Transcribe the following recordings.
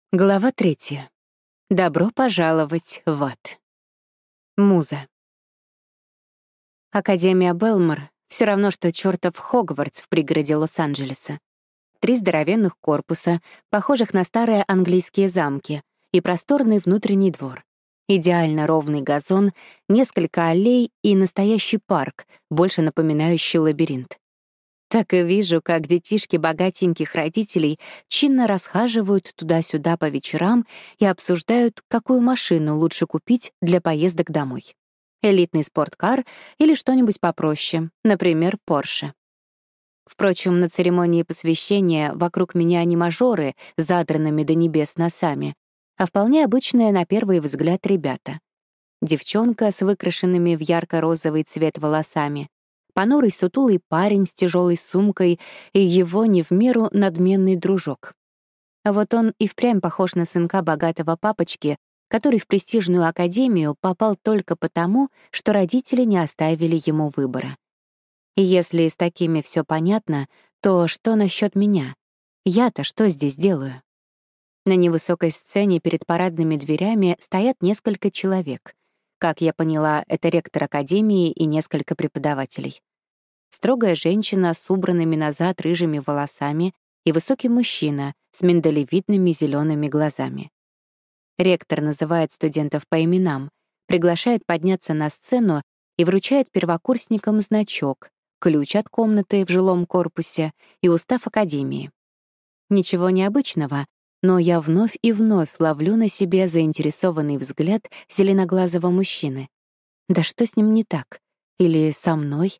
Глава 3. Добро пожаловать в ад. Муза. Академия Белмор — все равно, что чёртов Хогвартс в пригороде Лос-Анджелеса. 3 здоровенных корпуса, похожих на старые английские замки, и просторный внутренний двор. Идеально ровный газон, несколько аллей и настоящий парк, больше напоминающий лабиринт. Так и вижу, как детишки богатеньких родителей чинно расхаживают туда-сюда по вечерам и обсуждают, какую машину лучше купить для поездок домой. Элитный спорткар или что-нибудь попроще, например, Порше. Впрочем, на церемонии посвящения вокруг меня не мажоры с задранными до небес носами, а вполне обычные на первый взгляд ребята. Девчонка с выкрашенными в ярко-розовый цвет волосами, понурый сутулый парень с тяжелой сумкой и его не в меру надменный дружок. А вот он и впрямь похож на сынка богатого папочки, который в престижную академию попал только потому, что родители не оставили ему выбора. И если с такими все понятно, то что насчет меня? Я-то что здесь делаю? На невысокой сцене перед парадными дверями стоят несколько человек. Как я поняла, это ректор академии и несколько преподавателей. Строгая женщина с убранными назад рыжими волосами и высокий мужчина с миндалевидными зелеными глазами. Ректор называет студентов по именам, приглашает подняться на сцену и вручает первокурсникам значок, ключ от комнаты в жилом корпусе и устав академии. Ничего необычного, но я вновь и вновь ловлю на себе заинтересованный взгляд зеленоглазого мужчины. Да что с ним не так? Или со мной?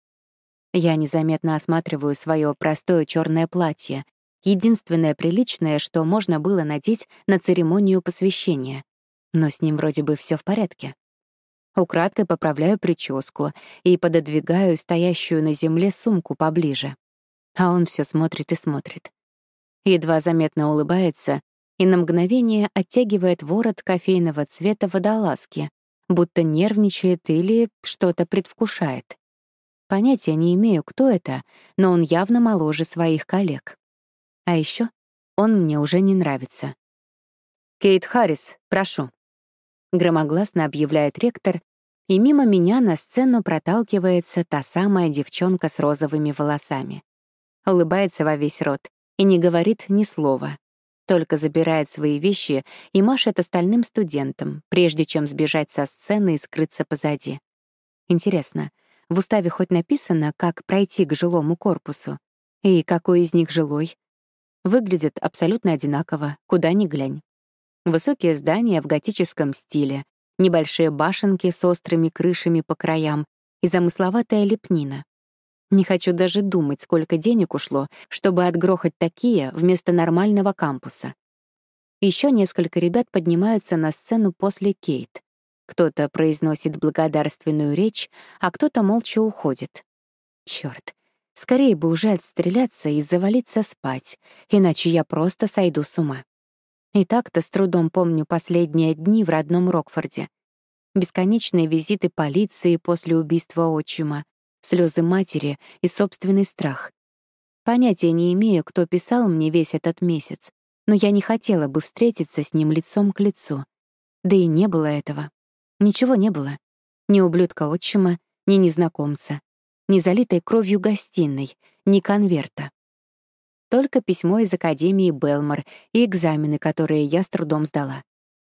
Я незаметно осматриваю свое простое черное платье, единственное приличное, что можно было надеть на церемонию посвящения. Но с ним вроде бы все в порядке. Украдкой поправляю прическу и пододвигаю стоящую на земле сумку поближе. А он все смотрит и смотрит. Едва заметно улыбается и на мгновение оттягивает ворот кофейного цвета водолазки, будто нервничает или что-то предвкушает. Понятия не имею, кто это, но он явно моложе своих коллег. А еще он мне уже не нравится. «Кейт Харрис, прошу», — громогласно объявляет ректор, и мимо меня на сцену проталкивается та самая девчонка с розовыми волосами. Улыбается во весь рот и не говорит ни слова, только забирает свои вещи и машет остальным студентам, прежде чем сбежать со сцены и скрыться позади. Интересно, в уставе хоть написано, как пройти к жилому корпусу? И какой из них жилой? Выглядят абсолютно одинаково, куда ни глянь. Высокие здания в готическом стиле, небольшие башенки с острыми крышами по краям и замысловатая лепнина. Не хочу даже думать, сколько денег ушло, чтобы отгрохать такие вместо нормального кампуса. Еще несколько ребят поднимаются на сцену после Кейт. Кто-то произносит благодарственную речь, а кто-то молча уходит. Чёрт, скорее бы уже отстреляться и завалиться спать, иначе я просто сойду с ума. И так-то с трудом помню последние дни в родном Рокфорде. Бесконечные визиты полиции после убийства отчима, слезы матери и собственный страх. Понятия не имею, кто писал мне весь этот месяц, но я не хотела бы встретиться с ним лицом к лицу. Да и не было этого. Ничего не было. Ни ублюдка отчима, ни незнакомца, ни залитой кровью гостиной, ни конверта. Только письмо из Академии Белмор и экзамены, которые я с трудом сдала.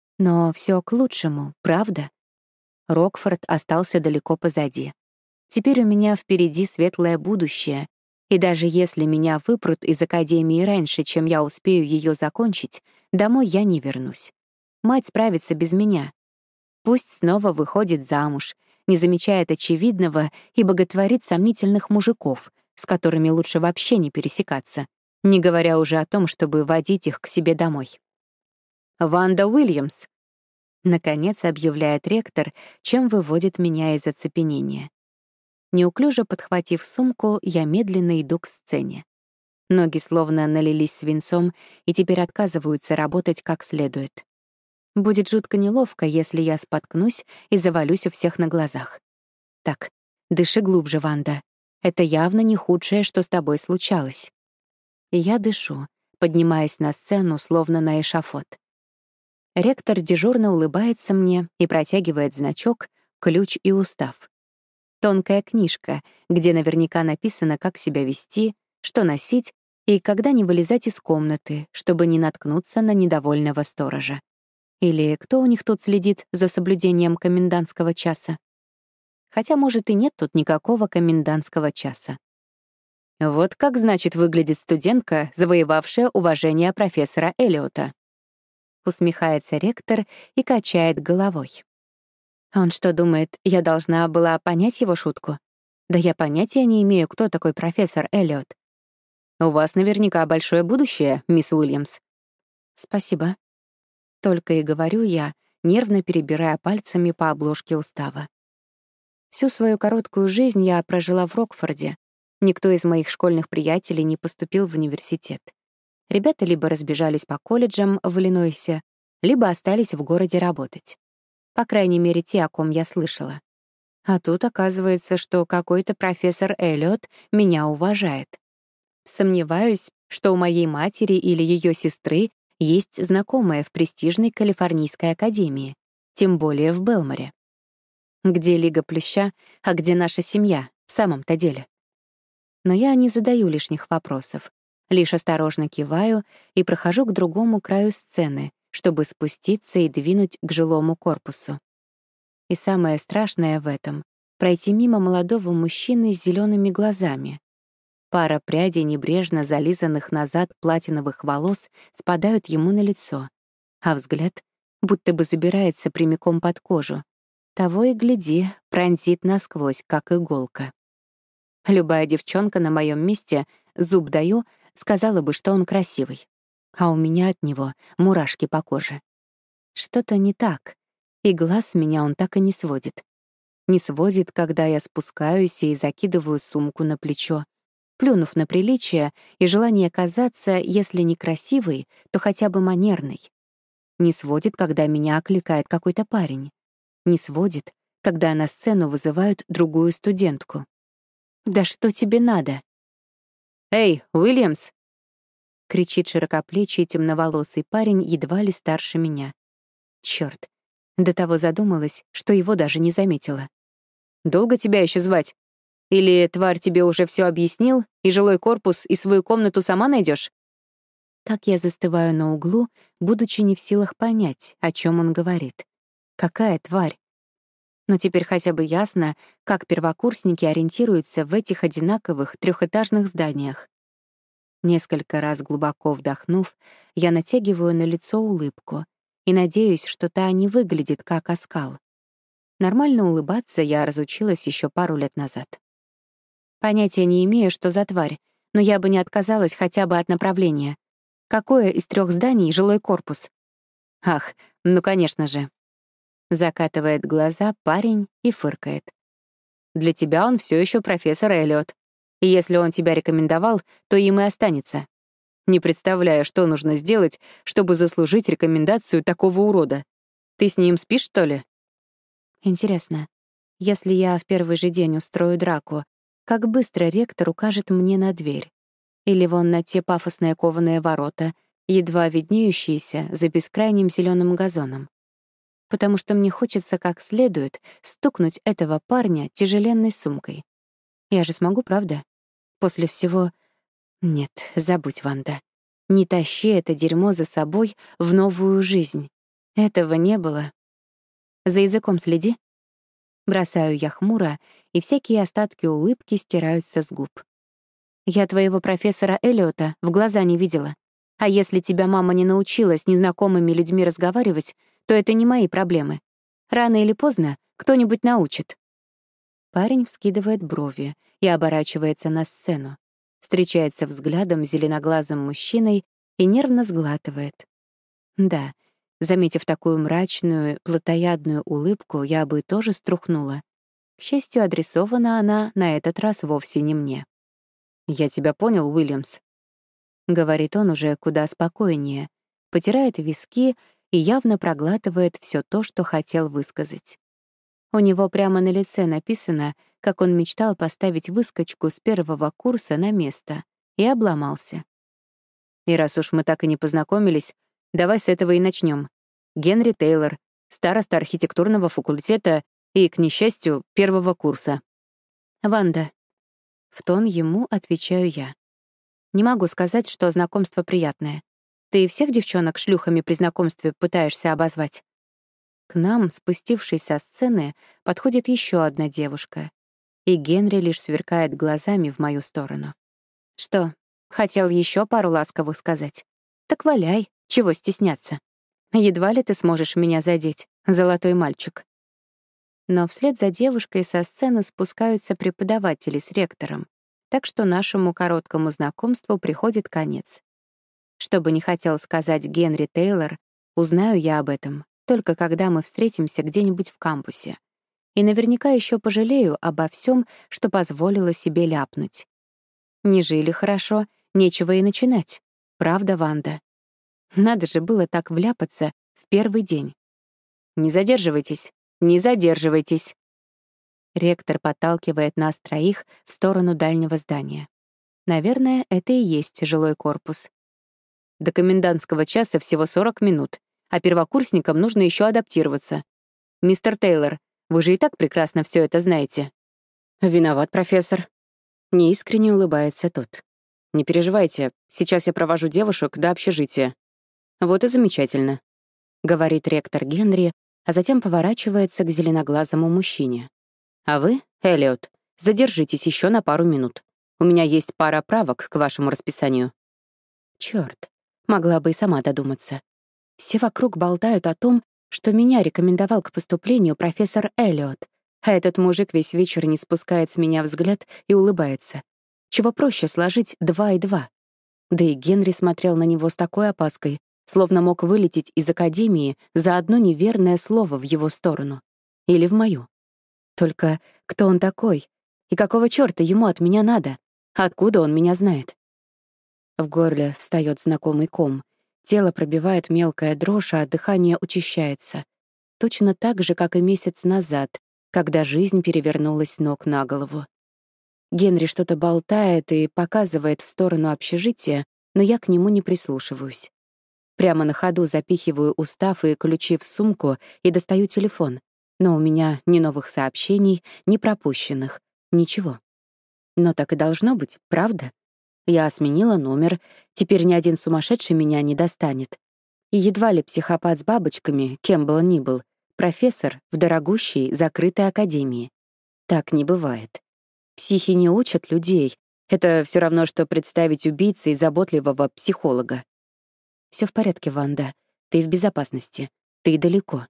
Но все к лучшему, правда? Рокфорд остался далеко позади. Теперь у меня впереди светлое будущее, и даже если меня выпрут из Академии раньше, чем я успею ее закончить, домой я не вернусь. Мать справится без меня. Пусть снова выходит замуж, не замечает очевидного и боготворит сомнительных мужиков, с которыми лучше вообще не пересекаться, не говоря уже о том, чтобы водить их к себе домой. «Ванда Уильямс», — наконец объявляет ректор, чем выводит меня из оцепенения. Неуклюже подхватив сумку, я медленно иду к сцене. Ноги словно налились свинцом и теперь отказываются работать как следует. Будет жутко неловко, если я споткнусь и завалюсь у всех на глазах. Так, дыши глубже, Ванда. Это явно не худшее, что с тобой случалось. И я дышу, поднимаясь на сцену, словно на эшафот. Ректор дежурно улыбается мне и протягивает значок, ключ и устав. Тонкая книжка, где наверняка написано, как себя вести, что носить и когда не вылезать из комнаты, чтобы не наткнуться на недовольного сторожа. Или кто у них тут следит за соблюдением комендантского часа? Хотя, может, и нет тут никакого комендантского часа. Вот как, значит, выглядит студентка, завоевавшая уважение профессора Эллиота. Усмехается ректор и качает головой. Он что, думает, я должна была понять его шутку? Да я понятия не имею, кто такой профессор Эллиот. У вас наверняка большое будущее, мисс Уильямс. Спасибо. Только и говорю я, нервно перебирая пальцами по обложке устава. Всю свою короткую жизнь я прожила в Рокфорде. Никто из моих школьных приятелей не поступил в университет. Ребята либо разбежались по колледжам в Иллинойсе, либо остались в городе работать. По крайней мере, те, о ком я слышала. А тут оказывается, что какой-то профессор Эллиот меня уважает. Сомневаюсь, что у моей матери или ее сестры есть знакомая в престижной Калифорнийской академии, тем более в Белморе. Где Лига Плюща, а где наша семья, в самом-то деле? Но я не задаю лишних вопросов, лишь осторожно киваю и прохожу к другому краю сцены, чтобы спуститься и двинуть к жилому корпусу. И самое страшное в этом — пройти мимо молодого мужчины с зелеными глазами. Пара прядей небрежно зализанных назад платиновых волос спадают ему на лицо, а взгляд будто бы забирается прямиком под кожу. Того и гляди, пронзит насквозь, как иголка. Любая девчонка на моем месте, зуб даю, сказала бы, что он красивый. А у меня от него мурашки по коже. Что-то не так, и глаз с меня он так и не сводит. Не сводит, когда я спускаюсь и закидываю сумку на плечо, плюнув на приличие и желание казаться, если не красивой, то хотя бы манерной. Не сводит, когда меня окликает какой-то парень. Не сводит, когда на сцену вызывают другую студентку. «Да что тебе надо?» «Эй, Уильямс!» — кричит широкоплечий темноволосый парень, едва ли старше меня. Чёрт, до того задумалась, что его даже не заметила. «Долго тебя еще звать? Или тварь тебе уже все объяснил, и жилой корпус, и свою комнату сама найдешь? Так я застываю на углу, будучи не в силах понять, о чем он говорит. Какая тварь? Но теперь хотя бы ясно, как первокурсники ориентируются в этих одинаковых трехэтажных зданиях. Несколько раз глубоко вдохнув, я натягиваю на лицо улыбку и надеюсь, что та не выглядит как оскал. Нормально улыбаться я разучилась еще пару лет назад. Понятия не имею, что за тварь, но я бы не отказалась хотя бы от направления. Какое из 3 зданий жилой корпус? Ах, ну, конечно же. Закатывает глаза парень и фыркает. Для тебя он все еще профессор Эллиот. И если он тебя рекомендовал, то им и останется. Не представляю, что нужно сделать, чтобы заслужить рекомендацию такого урода. Ты с ним спишь, что ли? Интересно, если я в первый же день устрою драку, как быстро ректор укажет мне на дверь? Или вон на те пафосные кованые ворота, едва виднеющиеся за бескрайним зеленым газоном? Потому что мне хочется как следует стукнуть этого парня тяжеленной сумкой. Я же смогу, правда? После всего... Нет, забудь, Ванда. Не тащи это дерьмо за собой в новую жизнь. Этого не было. За языком следи. Бросаю я хмуро, и всякие остатки улыбки стираются с губ. Я твоего профессора Эллиота в глаза не видела. А если тебя мама не научила с незнакомыми людьми разговаривать, то это не мои проблемы. Рано или поздно кто-нибудь научит. Парень вскидывает брови и оборачивается на сцену, встречается взглядом с зеленоглазым мужчиной и нервно сглатывает. Да, заметив такую мрачную, плотоядную улыбку, я бы тоже струхнула. К счастью, адресована она на этот раз вовсе не мне. «Я тебя понял, Уильямс», — говорит он уже куда спокойнее, потирает виски и явно проглатывает все то, что хотел высказать. У него прямо на лице написано, как он мечтал поставить выскочку с 1-го курса на место, и обломался. И раз уж мы так и не познакомились, давай с этого и начнем. Генри Тейлор, староста архитектурного факультета и, к несчастью, первого курса. Ванда. В тон ему отвечаю я. Не могу сказать, что знакомство приятное. Ты всех девчонок шлюхами при знакомстве пытаешься обозвать? К нам, спустившись со сцены, подходит еще одна девушка. И Генри лишь сверкает глазами в мою сторону. Что, хотел еще пару ласковых сказать? Так валяй, чего стесняться? Едва ли ты сможешь меня задеть, золотой мальчик. Но вслед за девушкой со сцены спускаются преподаватели с ректором, так что нашему короткому знакомству приходит конец. Что бы ни хотел сказать Генри Тейлор, узнаю я об этом только когда мы встретимся где-нибудь в кампусе. И наверняка еще пожалею обо всем, что позволила себе ляпнуть. Не жили хорошо, нечего и начинать. Правда, Ванда? Надо же было так вляпаться в первый день. Не задерживайтесь, не задерживайтесь. Ректор подталкивает нас троих в сторону дальнего здания. Наверное, это и есть жилой корпус. До комендантского часа всего 40 минут, а первокурсникам нужно еще адаптироваться. Мистер Тейлор, вы же и так прекрасно все это знаете. Виноват, профессор. Неискренне улыбается тот. Не переживайте, сейчас я провожу девушек до общежития. Вот и замечательно, говорит ректор Генри, а затем поворачивается к зеленоглазому мужчине. А вы, Эллиот, задержитесь еще на пару минут. У меня есть пара правок к вашему расписанию. Черт, могла бы и сама додуматься. Все вокруг болтают о том, что меня рекомендовал к поступлению профессор Эллиот, а этот мужик весь вечер не спускает с меня взгляд и улыбается. Чего проще сложить 2 и 2? Да и Генри смотрел на него с такой опаской, словно мог вылететь из академии за одно неверное слово в его сторону. Или в мою. Только кто он такой? И какого чёрта ему от меня надо? Откуда он меня знает? В горле встаёт знакомый ком. Тело пробивает мелкая дрожь, а дыхание учащается. Точно так же, как и месяц назад, когда жизнь перевернулась с ног на голову. Генри что-то болтает и показывает в сторону общежития, но я к нему не прислушиваюсь. Прямо на ходу запихиваю устав и ключи в сумку и достаю телефон, но у меня ни новых сообщений, ни пропущенных, ничего. Но так и должно быть, правда? Я сменила номер, теперь ни один сумасшедший меня не достанет. И едва ли психопат с бабочками, кем бы он ни был, профессор в дорогущей, закрытой академии. Так не бывает. Психи не учат людей. Это все равно, что представить убийцей заботливого психолога. Все в порядке, Ванда. Ты в безопасности. Ты далеко.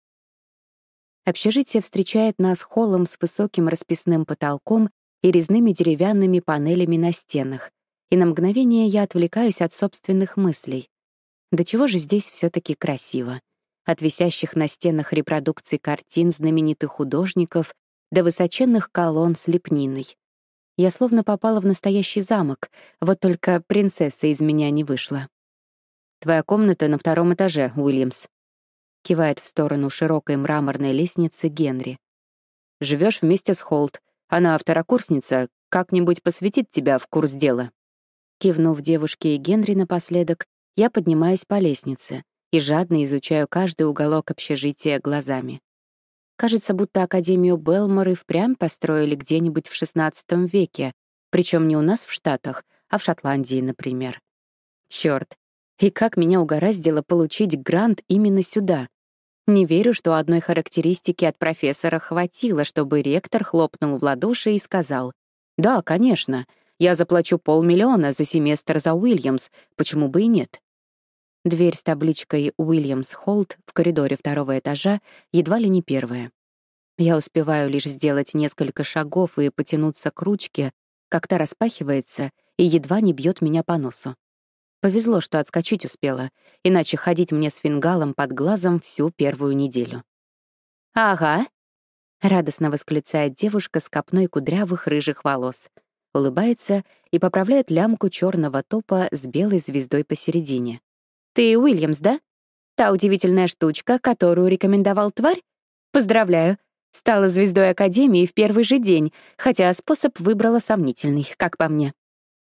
Общежитие встречает нас холлом с высоким расписным потолком и резными деревянными панелями на стенах, и на мгновение я отвлекаюсь от собственных мыслей. До чего же здесь все-таки красиво? От висящих на стенах репродукций картин знаменитых художников до высоченных колонн с лепниной. Я словно попала в настоящий замок, вот только принцесса из меня не вышла. «Твоя комната на 2-м этаже, Уильямс», — кивает в сторону широкой мраморной лестницы Генри. «Живешь вместе с Холт. Она второкурсница, как-нибудь посвятит тебя в курс дела». Кивнув девушке и Генри напоследок, я поднимаюсь по лестнице и жадно изучаю каждый уголок общежития глазами. Кажется, будто Академию Белмор и впрямь построили где-нибудь в XVI веке, причем не у нас в Штатах, а в Шотландии, например. Чёрт, и как меня угораздило получить грант именно сюда. Не верю, что одной характеристики от профессора хватило, чтобы ректор хлопнул в ладоши и сказал: «Да, конечно, я заплачу 500 000 за семестр за Уильямс, почему бы и нет?» Дверь с табличкой «Уильямс Холт» в коридоре 2-го этажа едва ли не первая. Я успеваю лишь сделать несколько шагов и потянуться к ручке, как та распахивается и едва не бьет меня по носу. Повезло, что отскочить успела, иначе ходить мне с фингалом под глазом всю первую неделю. «Ага», — радостно восклицает девушка с копной кудрявых рыжих волос, улыбается и поправляет лямку черного топа с белой звездой посередине. «Ты Уильямс, да? Та удивительная штучка, которую рекомендовал тварь? Поздравляю, стала звездой Академии в первый же день, хотя способ выбрала сомнительный, как по мне.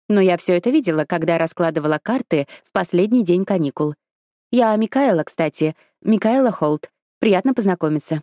Но я все это видела, когда раскладывала карты в последний день каникул. Я Микаэла, кстати. Микаэла Холт. Приятно познакомиться.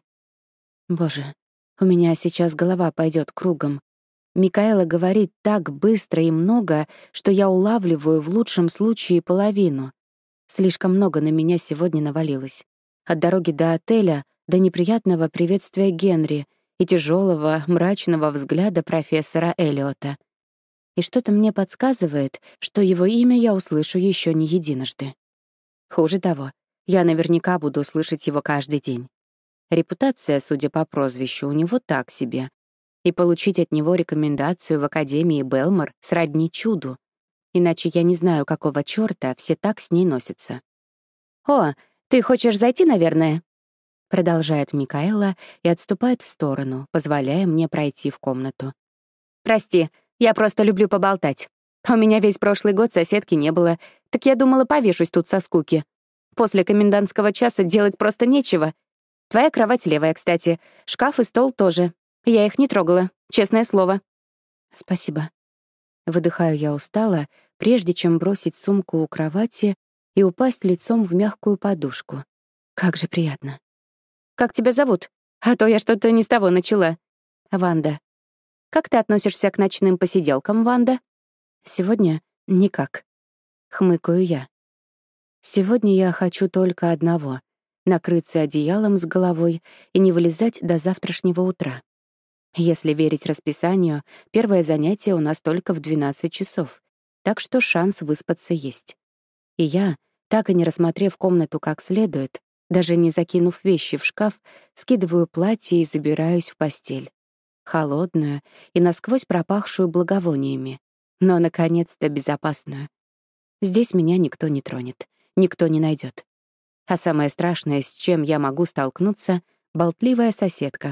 Боже, у меня сейчас голова пойдет кругом. Микаэла говорит так быстро и много, что я улавливаю в лучшем случае половину. Слишком много на меня сегодня навалилось. От дороги до отеля до неприятного приветствия Генри и тяжелого, мрачного взгляда профессора Эллиота. И что-то мне подсказывает, что его имя я услышу еще не единожды. Хуже того, я наверняка буду слышать его каждый день. Репутация, судя по прозвищу, у него так себе. И получить от него рекомендацию в Академии Белмор сродни чуду. Иначе я не знаю, какого чёрта все так с ней носятся. «О, ты хочешь зайти, наверное?» Продолжает Микаэла и отступает в сторону, позволяя мне пройти в комнату. «Прости, я просто люблю поболтать. У меня весь прошлый год соседки не было, так я думала, повешусь тут со скуки. После комендантского часа делать просто нечего. Твоя кровать левая, кстати. Шкаф и стол тоже. Я их не трогала, честное слово». «Спасибо». Выдыхаю я устало, прежде чем бросить сумку у кровати и упасть лицом в мягкую подушку. Как же приятно. «Как тебя зовут? А то я что-то не с того начала». «Ванда». «Как ты относишься к ночным посиделкам, Ванда?» «Сегодня никак», — хмыкаю я. «Сегодня я хочу только одного — накрыться одеялом с головой и не вылезать до завтрашнего утра. Если верить расписанию, первое занятие у нас только в 12 часов, так что шанс выспаться есть. И я, так и не рассмотрев комнату как следует, даже не закинув вещи в шкаф, скидываю платье и забираюсь в постель. Холодную и насквозь пропахшую благовониями, но, наконец-то, безопасную. Здесь меня никто не тронет, никто не найдет. А самое страшное, с чем я могу столкнуться — болтливая соседка.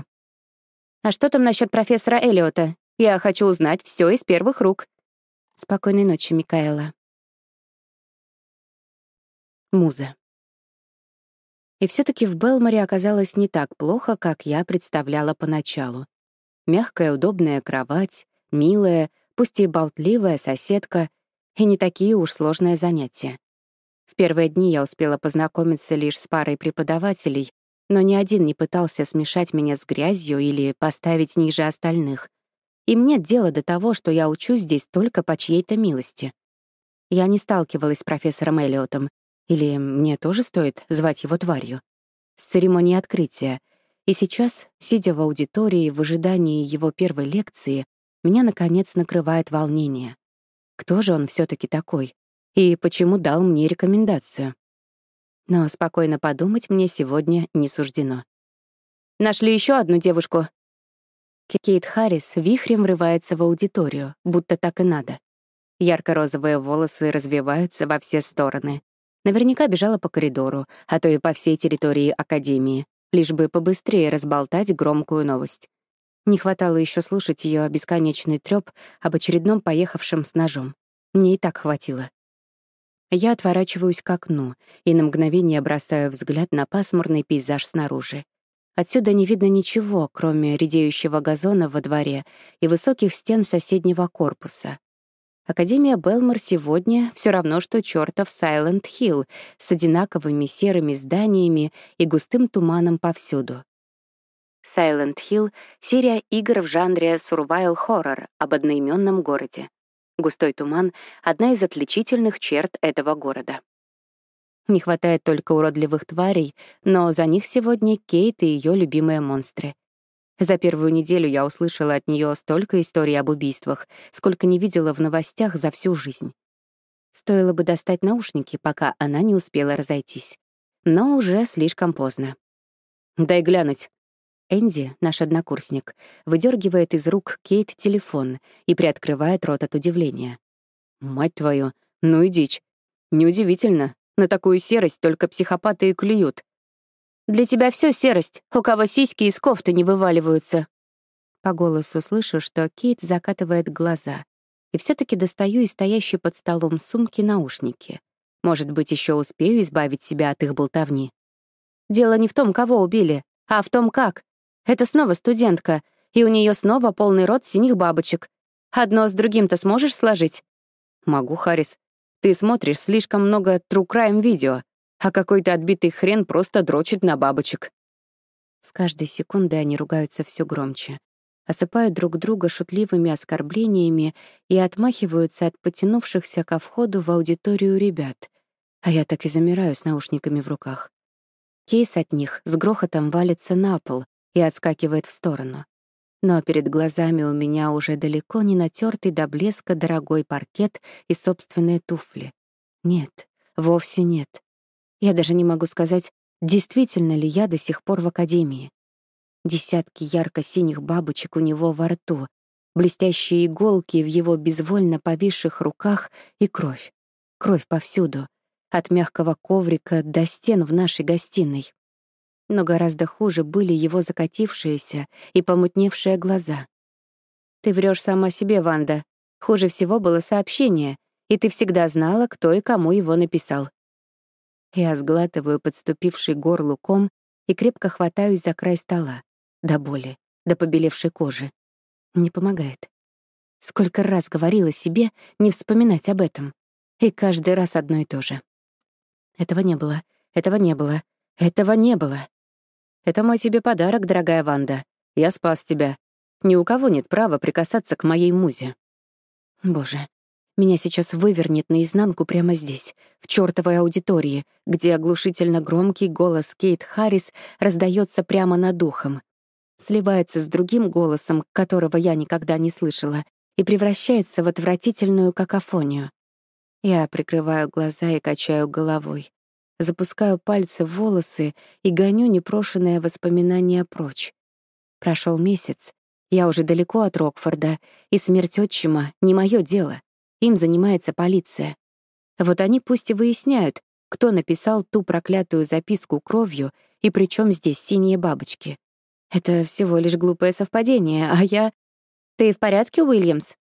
«А что там насчет профессора Эллиота? Я хочу узнать все из первых рук». «Спокойной ночи, Микаэла». Муза. И все-таки в Белморе оказалось не так плохо, как я представляла поначалу. Мягкая, удобная кровать, милая, пусть и болтливая соседка, и не такие уж сложные занятия. В первые дни я успела познакомиться лишь с парой преподавателей, но ни один не пытался смешать меня с грязью или поставить ниже остальных. Им нет дела до того, что я учусь здесь только по чьей-то милости. Я не сталкивалась с профессором Эллиотом, или мне тоже стоит звать его тварью, с церемонии открытия. И сейчас, сидя в аудитории в ожидании его первой лекции, меня, наконец, накрывает волнение. Кто же он все таки такой? И почему дал мне рекомендацию? Но спокойно подумать мне сегодня не суждено. «Нашли еще одну девушку?» Кейт Харрис вихрем врывается в аудиторию, будто так и надо. Ярко-розовые волосы развиваются во все стороны. Наверняка бежала по коридору, а то и по всей территории Академии, лишь бы побыстрее разболтать громкую новость. Не хватало еще слушать ее бесконечный трёп об очередном поехавшем с ножом. Мне и так хватило. Я отворачиваюсь к окну и на мгновение бросаю взгляд на пасмурный пейзаж снаружи. Отсюда не видно ничего, кроме редеющего газона во дворе и высоких стен соседнего корпуса. Академия Белмор сегодня все равно, что чёртов Сайленд-Хилл с одинаковыми серыми зданиями и густым туманом повсюду. Silent Hill — серия игр в жанре survival horror об одноименном городе. Густой туман — одна из отличительных черт этого города. Не хватает только уродливых тварей, но за них сегодня Кейт и ее любимые монстры. За первую неделю я услышала от нее столько историй об убийствах, сколько не видела в новостях за всю жизнь. Стоило бы достать наушники, пока она не успела разойтись. Но уже слишком поздно. «Дай глянуть». Энди, наш однокурсник, выдергивает из рук Кейт телефон и приоткрывает рот от удивления. «Мать твою, ну и дичь. Неудивительно, на такую серость только психопаты и клюют. Для тебя все серость, у кого сиськи из кофты не вываливаются». По голосу слышу, что Кейт закатывает глаза, и все таки достаю из стоящей под столом сумки наушники. Может быть, еще успею избавить себя от их болтовни. Дело не в том, кого убили, а в том, как. Это снова студентка, и у нее снова полный рот синих бабочек. Одно с другим-то сможешь сложить? «Могу, Харрис. Ты смотришь слишком много true crime видео, а какой-то отбитый хрен просто дрочит на бабочек». С каждой секундой они ругаются все громче, осыпают друг друга шутливыми оскорблениями и отмахиваются от потянувшихся ко входу в аудиторию ребят, а я так и замираю с наушниками в руках. Кейс от них с грохотом валится на пол и отскакивает в сторону. Но перед глазами у меня уже далеко не натертый до блеска дорогой паркет и собственные туфли. Нет, вовсе нет. Я даже не могу сказать, действительно ли я до сих пор в академии. Десятки ярко-синих бабочек у него во рту, блестящие иголки в его безвольно повисших руках и кровь. Кровь повсюду, от мягкого коврика до стен в нашей гостиной. Но гораздо хуже были его закатившиеся и помутневшие глаза. «Ты врёшь сама себе, Ванда. Хуже всего было сообщение, и ты всегда знала, кто и кому его написал». Я сглатываю подступивший горлу ком и крепко хватаюсь за край стола. До боли, до побелевшей кожи. Не помогает. Сколько раз говорила себе не вспоминать об этом. И каждый раз одно и то же. Этого не было, этого не было, этого не было. «Это мой тебе подарок, дорогая Ванда. Я спас тебя. Ни у кого нет права прикасаться к моей музе». Боже, меня сейчас вывернет наизнанку прямо здесь, в чёртовой аудитории, где оглушительно громкий голос Кейт Харрис раздаётся прямо над ухом, сливается с другим голосом, которого я никогда не слышала, и превращается в отвратительную какофонию. Я прикрываю глаза и качаю головой. Запускаю пальцы в волосы и гоню непрошенные воспоминания прочь. Прошёл месяц, я уже далеко от Рокфорда, и смерть отчима — не моё дело. Им занимается полиция. Вот они пусть и выясняют, кто написал ту проклятую записку кровью и при чём здесь синие бабочки. Это всего лишь глупое совпадение, а я... «Ты в порядке, Уильямс?»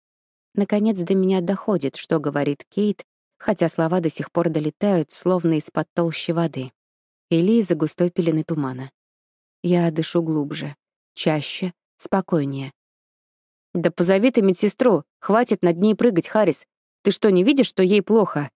Наконец до меня доходит, что говорит Кейт, хотя слова до сих пор долетают, словно из-под толщи воды или из-за густой пелены тумана. Я дышу глубже, чаще, спокойнее. «Да позови ты медсестру. Хватит над ней прыгать, Харрис. Ты что, не видишь, что ей плохо?»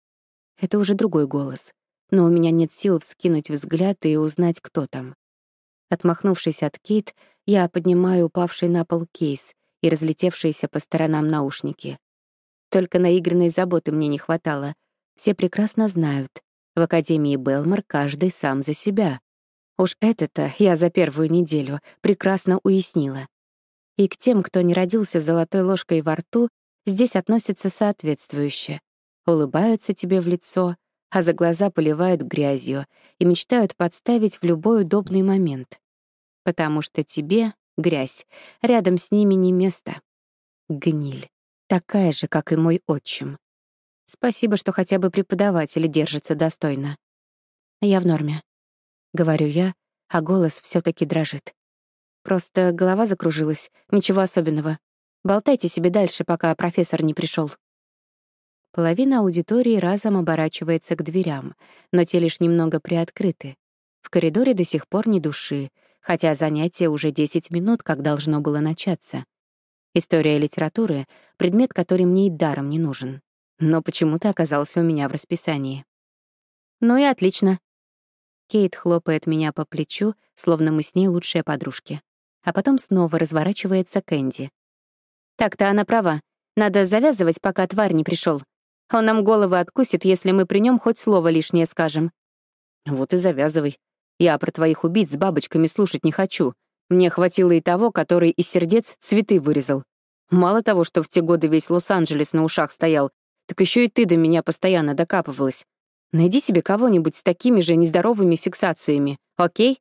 Это уже другой голос, но у меня нет сил вскинуть взгляд и узнать, кто там. Отмахнувшись от Кейт, я поднимаю упавший на пол кейс и разлетевшиеся по сторонам наушники. Только наигранной заботы мне не хватало. Все прекрасно знают. В Академии Белмор каждый сам за себя. Уж это-то я за первую неделю прекрасно уяснила. И к тем, кто не родился с золотой ложкой во рту, здесь относятся соответствующе. Улыбаются тебе в лицо, а за глаза поливают грязью и мечтают подставить в любой удобный момент. Потому что тебе, грязь, рядом с ними не место. Гниль. Такая же, как и мой отчим. Спасибо, что хотя бы преподаватели держатся достойно. Я в норме, говорю я, а голос всё-таки дрожит. Просто голова закружилась, ничего особенного. Болтайте себе дальше, пока профессор не пришёл. Половина аудитории разом оборачивается к дверям, но те лишь немного приоткрыты. В коридоре до сих пор ни души, хотя занятие уже 10 минут, как должно было начаться. История литературы — предмет, который мне и даром не нужен. Но почему-то оказался у меня в расписании. Ну и отлично. Кейт хлопает меня по плечу, словно мы с ней лучшие подружки. А потом снова разворачивается к Энди. Так-то она права. Надо завязывать, пока тварь не пришёл. Он нам головы откусит, если мы при нём хоть слово лишнее скажем. Вот и завязывай. Я про твоих убийц с бабочками слушать не хочу. Мне хватило и того, который из сердец цветы вырезал. Мало того, что в те годы весь Лос-Анджелес на ушах стоял, так ещё и ты до меня постоянно докапывалась. Найди себе кого-нибудь с такими же нездоровыми фиксациями, окей?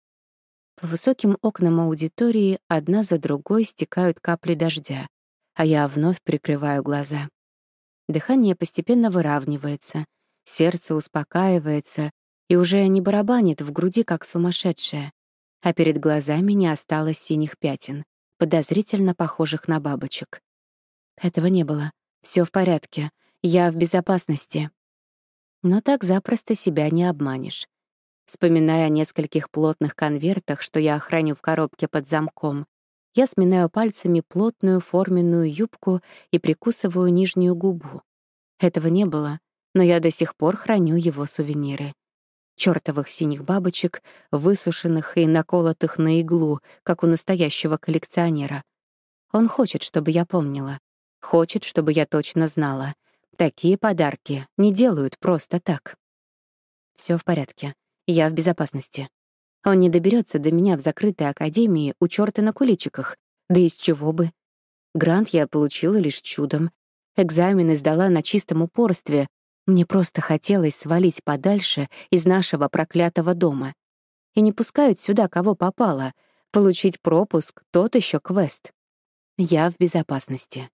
По высоким окнам аудитории одна за другой стекают капли дождя, а я вновь прикрываю глаза. Дыхание постепенно выравнивается, сердце успокаивается и уже не барабанит в груди, как сумасшедшее, а перед глазами не осталось синих пятен, подозрительно похожих на бабочек. Этого не было. Всё в порядке. Я в безопасности. Но так запросто себя не обманешь. Вспоминая о нескольких плотных конвертах, что я храню в коробке под замком, Я сминаю пальцами плотную форменную юбку и прикусываю нижнюю губу. Этого не было, но я до сих пор храню его сувениры. Чёртовых синих бабочек, высушенных и наколотых на иглу, как у настоящего коллекционера. Он хочет, чтобы я помнила. Хочет, чтобы я точно знала. Такие подарки не делают просто так. Всё в порядке. Я в безопасности. Он не доберется до меня в закрытой академии у чёрта на куличиках. Да из чего бы? Грант я получила лишь чудом. Экзамены сдала на чистом упорстве. Мне просто хотелось свалить подальше из нашего проклятого дома. И не пускают сюда кого попало. Получить пропуск — тот ещё квест. Я в безопасности.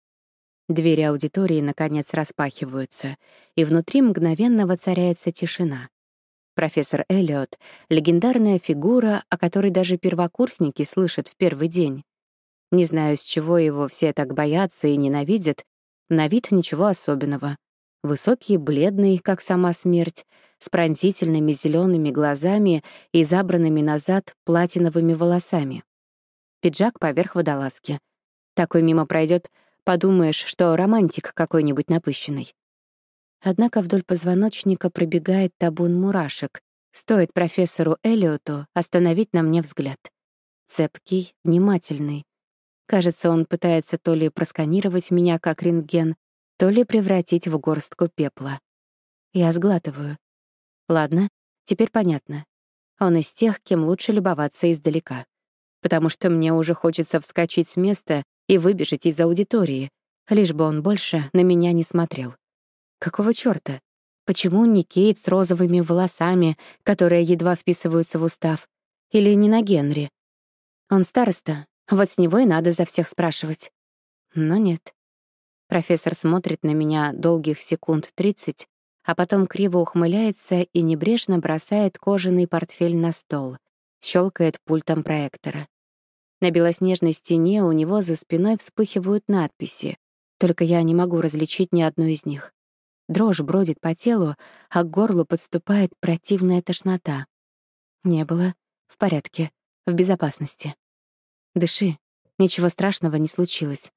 Двери аудитории, наконец, распахиваются, и внутри мгновенно воцаряется тишина. Профессор Эллиот — легендарная фигура, о которой даже первокурсники слышат в первый день. Не знаю, с чего его все так боятся и ненавидят. На вид ничего особенного. Высокий, бледный, как сама смерть, с пронзительными зелеными глазами и забранными назад платиновыми волосами. Пиджак поверх водолазки. Такой мимо пройдет, подумаешь, что романтик какой-нибудь напыщенный. Однако вдоль позвоночника пробегает табун мурашек. Стоит профессору Эллиоту остановить на мне взгляд. Цепкий, внимательный. Кажется, он пытается то ли просканировать меня как рентген, то ли превратить в горстку пепла. Я сглатываю. Ладно, теперь понятно. Он из тех, кем лучше любоваться издалека. Потому что мне уже хочется вскочить с места и выбежать из аудитории, лишь бы он больше на меня не смотрел. Какого чёрта? Почему не Кейт с розовыми волосами, которые едва вписываются в устав? Или не на Генри? Он староста, вот с него и надо за всех спрашивать. Но нет. Профессор смотрит на меня долгих секунд 30, а потом криво ухмыляется и небрежно бросает кожаный портфель на стол, щелкает пультом проектора. На белоснежной стене у него за спиной вспыхивают надписи, только я не могу различить ни одну из них. Дрожь бродит по телу, а к горлу подступает противная тошнота. Не было. В порядке. В безопасности. Дыши. Ничего страшного не случилось.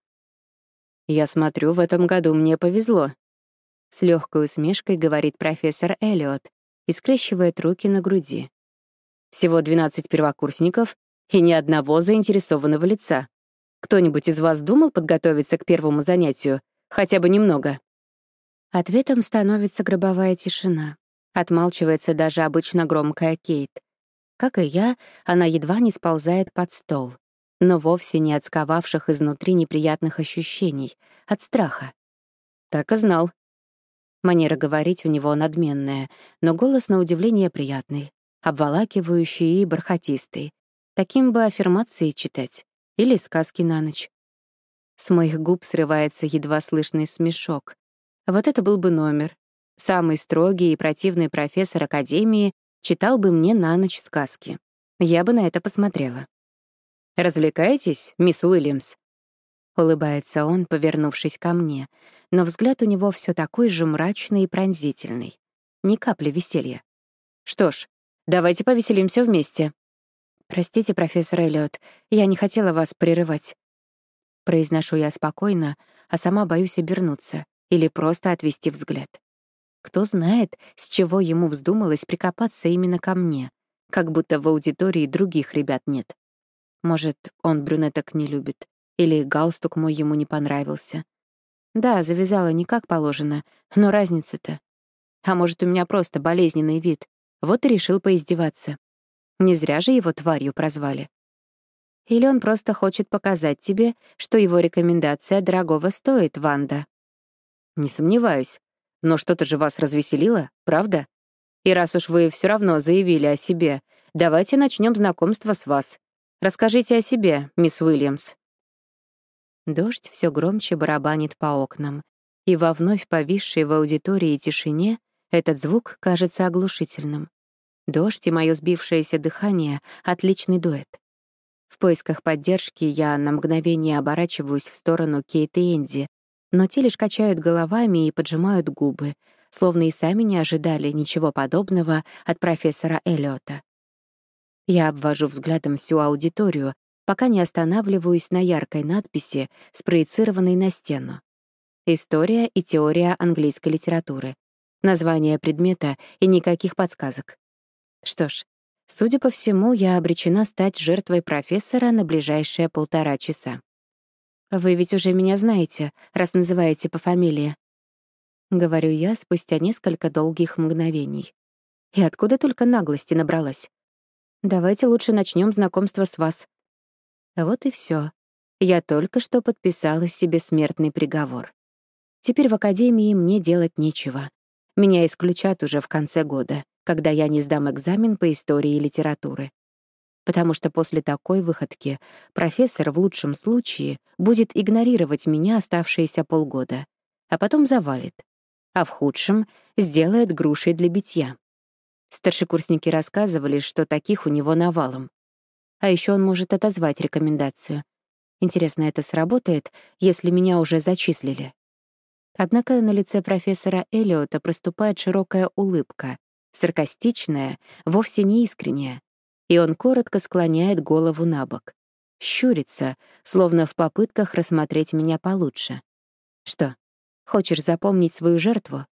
«Я смотрю, в этом году мне повезло», — с легкой усмешкой говорит профессор Эллиот и скрещивает руки на груди. «Всего 12 первокурсников и ни одного заинтересованного лица. Кто-нибудь из вас думал подготовиться к первому занятию? Хотя бы немного?» Ответом становится гробовая тишина. Отмалчивается даже обычно громкая Кейт. Как и я, она едва не сползает под стол, но вовсе не от сковавших изнутри неприятных ощущений, от страха. Так и знал. Манера говорить у него надменная, но голос на удивление приятный, обволакивающий и бархатистый. Таким бы аффирмации читать или сказки на ночь. С моих губ срывается едва слышный смешок. Вот это был бы номер. Самый строгий и противный профессор академии читал бы мне на ночь сказки. Я бы на это посмотрела. «Развлекаетесь, мисс Уильямс?» Улыбается он, повернувшись ко мне, но взгляд у него все такой же мрачный и пронзительный. Ни капли веселья. «Что ж, давайте повеселимся вместе». «Простите, профессор Эллиот, я не хотела вас прерывать». Произношу я спокойно, а сама боюсь обернуться или просто отвести взгляд. Кто знает, с чего ему вздумалось прикопаться именно ко мне, как будто в аудитории других ребят нет. Может, он брюнеток не любит, или галстук мой ему не понравился. Да, завязала не как положено, но разница-то. А может, у меня просто болезненный вид, вот и решил поиздеваться. Не зря же его тварью прозвали. Или он просто хочет показать тебе, что его рекомендация дорогого стоит, Ванда. Не сомневаюсь. Но что-то же вас развеселило, правда? И раз уж вы все равно заявили о себе, давайте начнем знакомство с вас. Расскажите о себе, мисс Уильямс. Дождь все громче барабанит по окнам, и во вновь повисшей в аудитории тишине этот звук кажется оглушительным. Дождь и мое сбившееся дыхание — отличный дуэт. В поисках поддержки я на мгновение оборачиваюсь в сторону Кейт и Энди, но те лишь качают головами и поджимают губы, словно и сами не ожидали ничего подобного от профессора Эллиота. Я обвожу взглядом всю аудиторию, пока не останавливаюсь на яркой надписи, спроецированной на стену. «История и теория английской литературы». Название предмета и никаких подсказок. Что ж, судя по всему, я обречена стать жертвой профессора на ближайшие 1,5 часа. «Вы ведь уже меня знаете, раз называете по фамилии», — говорю я спустя несколько долгих мгновений. И откуда только наглости набралась? Давайте лучше начнем знакомство с вас. Вот и все. Я только что подписала себе смертный приговор. Теперь в академии мне делать нечего. Меня исключат уже в конце года, когда я не сдам экзамен по истории и литературы. Потому что после такой выходки профессор в лучшем случае будет игнорировать меня оставшиеся полгода, а потом завалит, а в худшем сделает грушей для битья. Старшекурсники рассказывали, что таких у него навалом. А еще он может отозвать рекомендацию. Интересно, это сработает, если меня уже зачислили? Однако на лице профессора Эллиота проступает широкая улыбка, саркастичная, вовсе не искренняя, и он коротко склоняет голову на бок, щурится, словно в попытках рассмотреть меня получше. Что, хочешь запомнить свою жертву?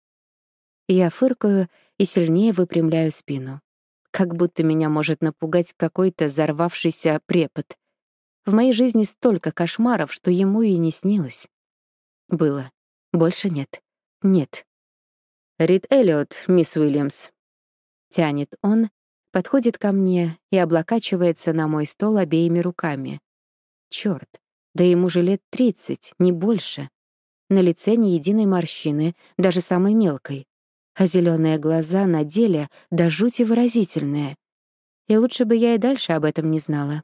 Я фыркаю и сильнее выпрямляю спину. Как будто меня может напугать какой-то взорвавшийся препод. В моей жизни столько кошмаров, что ему и не снилось. Было. Больше нет. Нет. «Рид Эллиот, мисс Уильямс». Тянет он, подходит ко мне и облокачивается на мой стол обеими руками. Чёрт, да ему же лет 30, не больше. На лице ни единой морщины, даже самой мелкой. А зелёные глаза на деле до жути выразительные. И лучше бы я и дальше об этом не знала.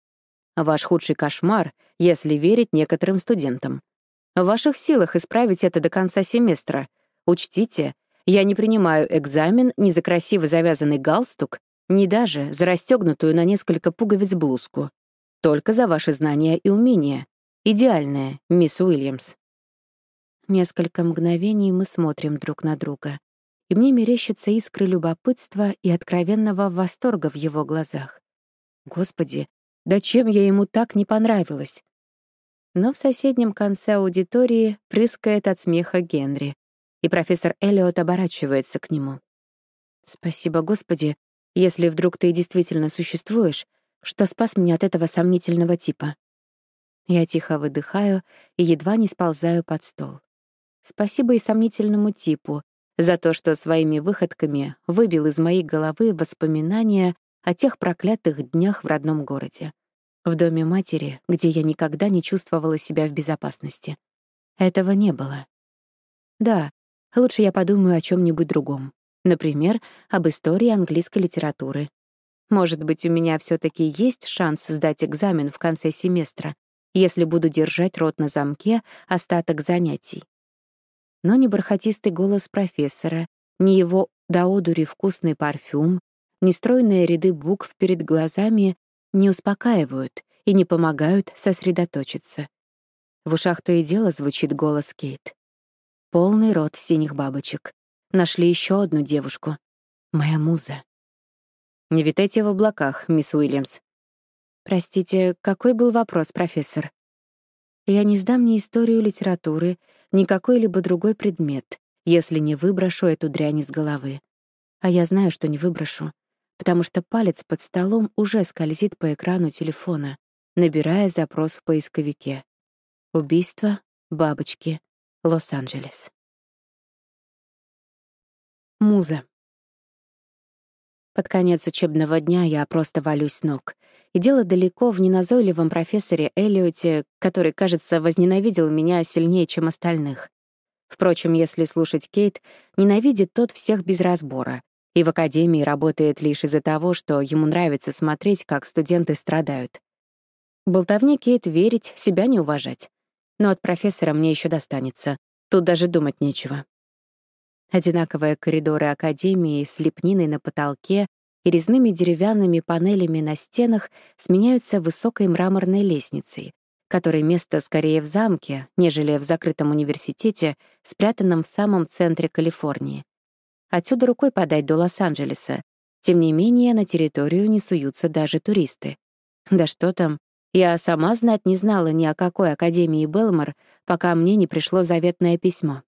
Ваш худший кошмар, если верить некоторым студентам. В ваших силах исправить это до конца семестра. Учтите, я не принимаю экзамен ни за красиво завязанный галстук, ни даже за расстёгнутую на несколько пуговиц блузку. Только за ваши знания и умения. Идеальная, мисс Уильямс. Несколько мгновений мы смотрим друг на друга, и мне мерещатся искры любопытства и откровенного восторга в его глазах. Господи, да чем я ему так не понравилась? Но в соседнем конце аудитории прыскает от смеха Генри, и профессор Эллиот оборачивается к нему. «Спасибо, Господи, если вдруг ты действительно существуешь, что спас меня от этого сомнительного типа». Я тихо выдыхаю и едва не сползаю под стол. Спасибо и сомнительному типу за то, что своими выходками выбил из моей головы воспоминания о тех проклятых днях в родном городе. В доме матери, где я никогда не чувствовала себя в безопасности. Этого не было. Да, лучше я подумаю о чём-нибудь другом. Например, об истории английской литературы. Может быть, у меня всё-таки есть шанс сдать экзамен в конце семестра, если буду держать рот на замке остаток занятий. Но ни бархатистый голос профессора, ни его до одури вкусный парфюм, ни стройные ряды букв перед глазами не успокаивают и не помогают сосредоточиться. В ушах то и дело звучит голос Кейт. Полный рот синих бабочек. Нашли еще одну девушку. Моя муза. Не витайте в облаках, мисс Уильямс. Простите, какой был вопрос, профессор? Я не сдам ни историю литературы, ни какой-либо другой предмет, если не выброшу эту дрянь из головы. А я знаю, что не выброшу, потому что палец под столом уже скользит по экрану телефона, набирая запрос в поисковике. Убийство, бабочки, Лос-Анджелес. Муза. Под конец учебного дня я просто валюсь с ног. И дело далеко в неназойливом профессоре Эллиоте, который, кажется, возненавидел меня сильнее, чем остальных. Впрочем, если слушать Кейт, ненавидит тот всех без разбора. И в академии работает лишь из-за того, что ему нравится смотреть, как студенты страдают. Болтовне Кейт верить, себя не уважать. Но от профессора мне еще достанется. Тут даже думать нечего. Одинаковые коридоры академии с лепниной на потолке и резными деревянными панелями на стенах сменяются высокой мраморной лестницей, которой место скорее в замке, нежели в закрытом университете, спрятанном в самом центре Калифорнии. Отсюда рукой подать до Лос-Анджелеса. Тем не менее, на территорию не суются даже туристы. Да что там, Я сама знать не знала ни о какой Академии Белмор, пока мне не пришло заветное письмо.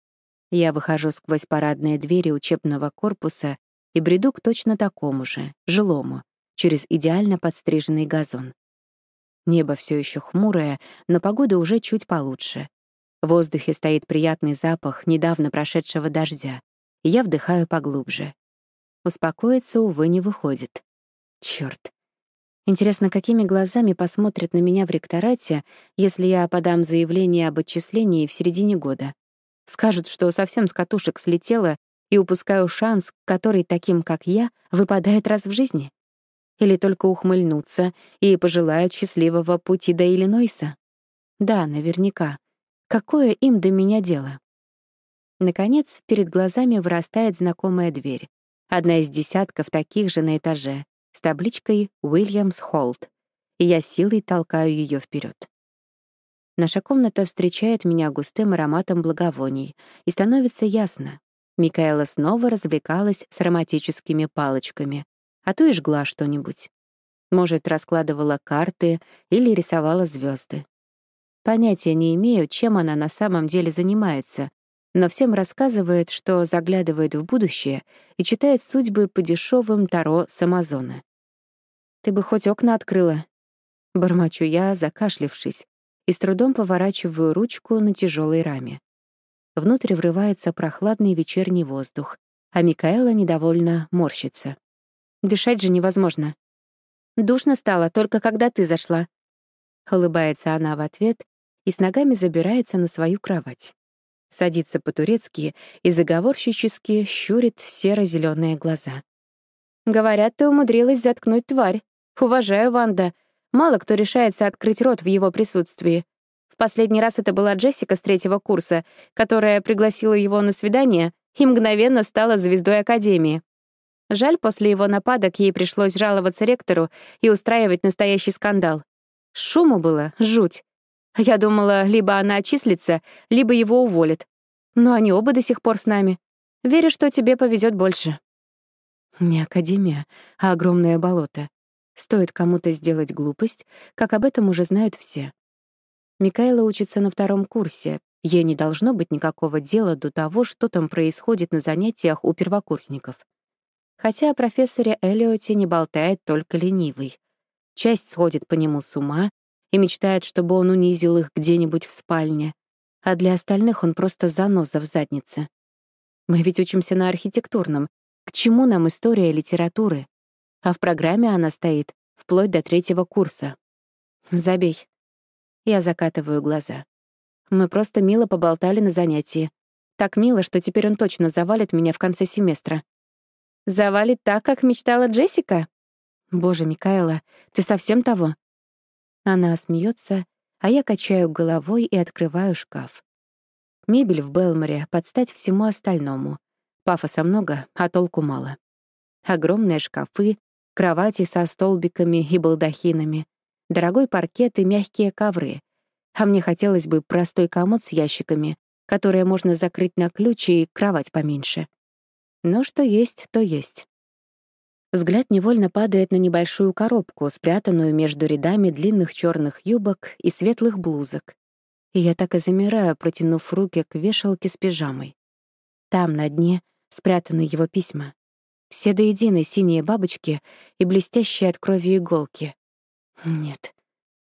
Я выхожу сквозь парадные двери учебного корпуса и бреду к точно такому же, жилому, через идеально подстриженный газон. Небо все еще хмурое, но погода уже чуть получше. В воздухе стоит приятный запах недавно прошедшего дождя, и я вдыхаю поглубже. Успокоиться, увы, не выходит. Чёрт. Интересно, какими глазами посмотрят на меня в ректорате, если я подам заявление об отчислении в середине года? Скажут, что совсем с катушек слетела и упускаю шанс, который таким, как я, выпадает раз в жизни? Или только ухмыльнутся и пожелают счастливого пути до Иллинойса? Да, наверняка. Какое им до меня дело? Наконец, перед глазами вырастает знакомая дверь. Одна из десятков таких же на этаже, с табличкой «Уильямс Холт», и я силой толкаю ее вперед. Наша комната встречает меня густым ароматом благовоний, и становится ясно. Микаэла снова развлекалась с ароматическими палочками, а то и жгла что-нибудь. Может, раскладывала карты или рисовала звезды. Понятия не имею, чем она на самом деле занимается, но всем рассказывает, что заглядывает в будущее и читает судьбы по дешевым таро с Амазона. «Ты бы хоть окна открыла», — бормочу я, закашлявшись, и с трудом поворачиваю ручку на тяжелой раме. Внутрь врывается прохладный вечерний воздух, а Микаэла недовольно морщится. «Дышать же невозможно». «Душно стало, только когда ты зашла», — улыбается она в ответ и с ногами забирается на свою кровать. Садится по-турецки и заговорщически щурит серо-зелёные глаза. «Говорят, ты умудрилась заткнуть тварь. Уважаю, Ванда. Мало кто решается открыть рот в его присутствии. В последний раз это была Джессика с 3-го курса, которая пригласила его на свидание и мгновенно стала звездой Академии. Жаль, после его нападок ей пришлось жаловаться ректору и устраивать настоящий скандал. Шуму было жуть. Я думала, либо она отчислится, либо его уволят. Но они оба до сих пор с нами. Верю, что тебе повезет больше». Не Академия, а огромное болото. Стоит кому-то сделать глупость, как об этом уже знают все. Микаэла учится на 2-м курсе. Ей не должно быть никакого дела до того, что там происходит на занятиях у первокурсников. Хотя о профессоре Эллиоте не болтает только ленивый. Часть сходит по нему с ума и мечтает, чтобы он унизил их где-нибудь в спальне, а для остальных он просто заноза в заднице. Мы ведь учимся на архитектурном. К чему нам история литературы? А в программе она стоит вплоть до 3-го курса. Забей. Я закатываю глаза. Мы просто мило поболтали на занятии. Так мило, что теперь он точно завалит меня в конце семестра. Завалит так, как мечтала Джессика? Боже, Микаэла, ты совсем того? Она смеется, а я качаю головой и открываю шкаф. Мебель в Белморе под стать всему остальному. Пафоса много, а толку мало. Огромные шкафы, кровати со столбиками и балдахинами, дорогой паркет и мягкие ковры. А мне хотелось бы простой комод с ящиками, которые можно закрыть на ключ, и кровать поменьше. Но что есть, то есть. Взгляд невольно падает на небольшую коробку, спрятанную между рядами длинных черных юбок и светлых блузок. И я так и замираю, протянув руки к вешалке с пижамой. Там, на дне, спрятаны его письма. Все до единой синие бабочки и блестящие от крови иголки. Нет.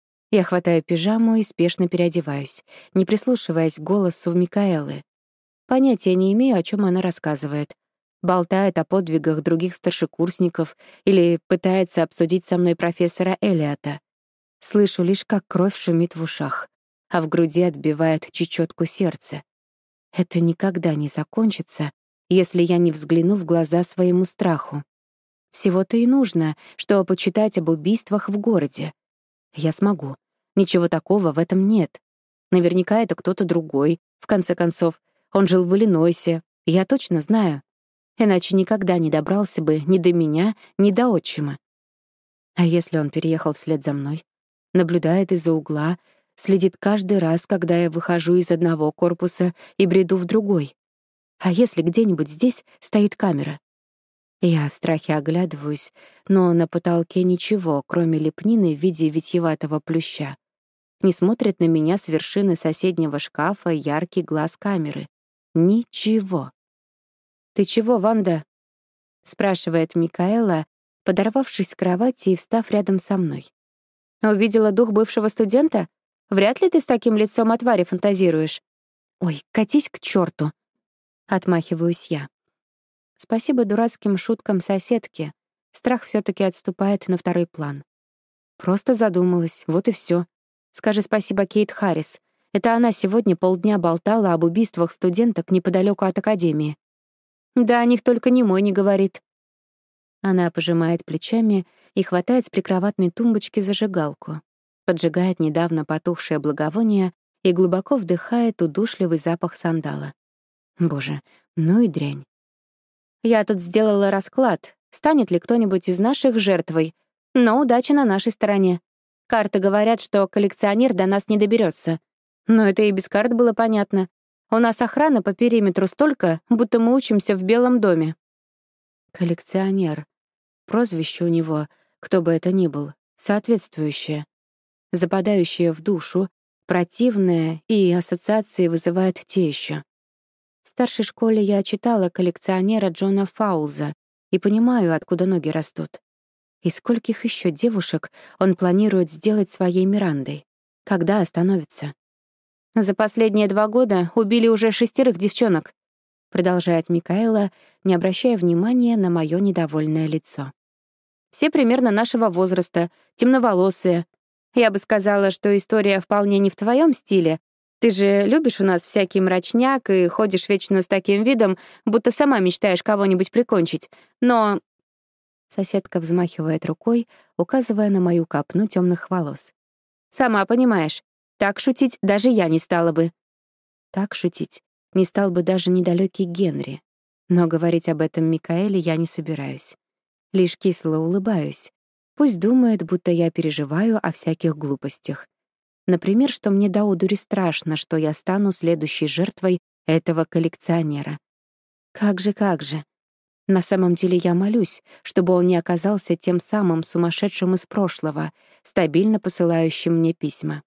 Я хватаю пижаму и спешно переодеваюсь, не прислушиваясь к голосу Микаэлы. Понятия не имею, о чем она рассказывает. Болтает о подвигах других старшекурсников или пытается обсудить со мной профессора Эллиота. Слышу лишь, как кровь шумит в ушах, а в груди отбивает чечётку сердце. Это никогда не закончится, если я не взгляну в глаза своему страху. Всего-то и нужно, чтобы почитать об убийствах в городе. Я смогу. Ничего такого в этом нет. Наверняка это кто-то другой. В конце концов, он жил в Иллинойсе. Я точно знаю. Иначе никогда не добрался бы ни до меня, ни до отчима. А если он переехал вслед за мной? Наблюдает из-за угла, следит каждый раз, когда я выхожу из одного корпуса и бреду в другой. А если где-нибудь здесь стоит камера? Я в страхе оглядываюсь, но на потолке ничего, кроме лепнины в виде витьеватого плюща. Не смотрит на меня с вершины соседнего шкафа яркий глаз камеры. Ничего. «Ты чего, Ванда?» — спрашивает Микаэла, подорвавшись с кровати и встав рядом со мной. «Увидела дух бывшего студента? Вряд ли ты с таким лицом о твари фантазируешь. Ой, катись к чёрту!» — отмахиваюсь я. Спасибо дурацким шуткам соседки. Страх всё-таки отступает на второй план. Просто задумалась, вот и всё. Скажи спасибо Кейт Харрис. Это она сегодня полдня болтала об убийствах студенток неподалёку от академии. Да о них только немой не говорит. Она пожимает плечами и хватает с прикроватной тумбочки зажигалку, поджигает недавно потухшее благовоние и глубоко вдыхает удушливый запах сандала. Боже, ну и дрянь. Я тут сделала расклад, станет ли кто-нибудь из наших жертвой, но удача на нашей стороне. Карты говорят, что коллекционер до нас не доберется. Но это и без карт было понятно. У нас охрана по периметру столько, будто мы учимся в Белом доме. Коллекционер. Прозвище у него, кто бы это ни был, соответствующее. Западающее в душу, противное, и ассоциации вызывает те еще. В старшей школе я читала коллекционера Джона Фаулза и понимаю, откуда ноги растут. И скольких еще девушек он планирует сделать своей Мирандой? Когда остановится? За последние 2 года убили уже 6 девчонок, продолжает Микаэла, не обращая внимания на моё недовольное лицо. Все примерно нашего возраста, темноволосые. Я бы сказала, что история вполне не в твоём стиле. Ты же любишь у нас всякий мрачняк и ходишь вечно с таким видом, будто сама мечтаешь кого-нибудь прикончить. Но... Соседка взмахивает рукой, указывая на мою копну тёмных волос. Сама понимаешь, так шутить даже я не стала бы. Так шутить не стал бы даже недалёкий Генри. Но говорить об этом Микаэле я не собираюсь. Лишь кисло улыбаюсь. Пусть думает, будто я переживаю о всяких глупостях. Например, что мне до одури страшно, что я стану следующей жертвой этого коллекционера. Как же, как же. На самом деле я молюсь, чтобы он не оказался тем самым сумасшедшим из прошлого, стабильно посылающим мне письма.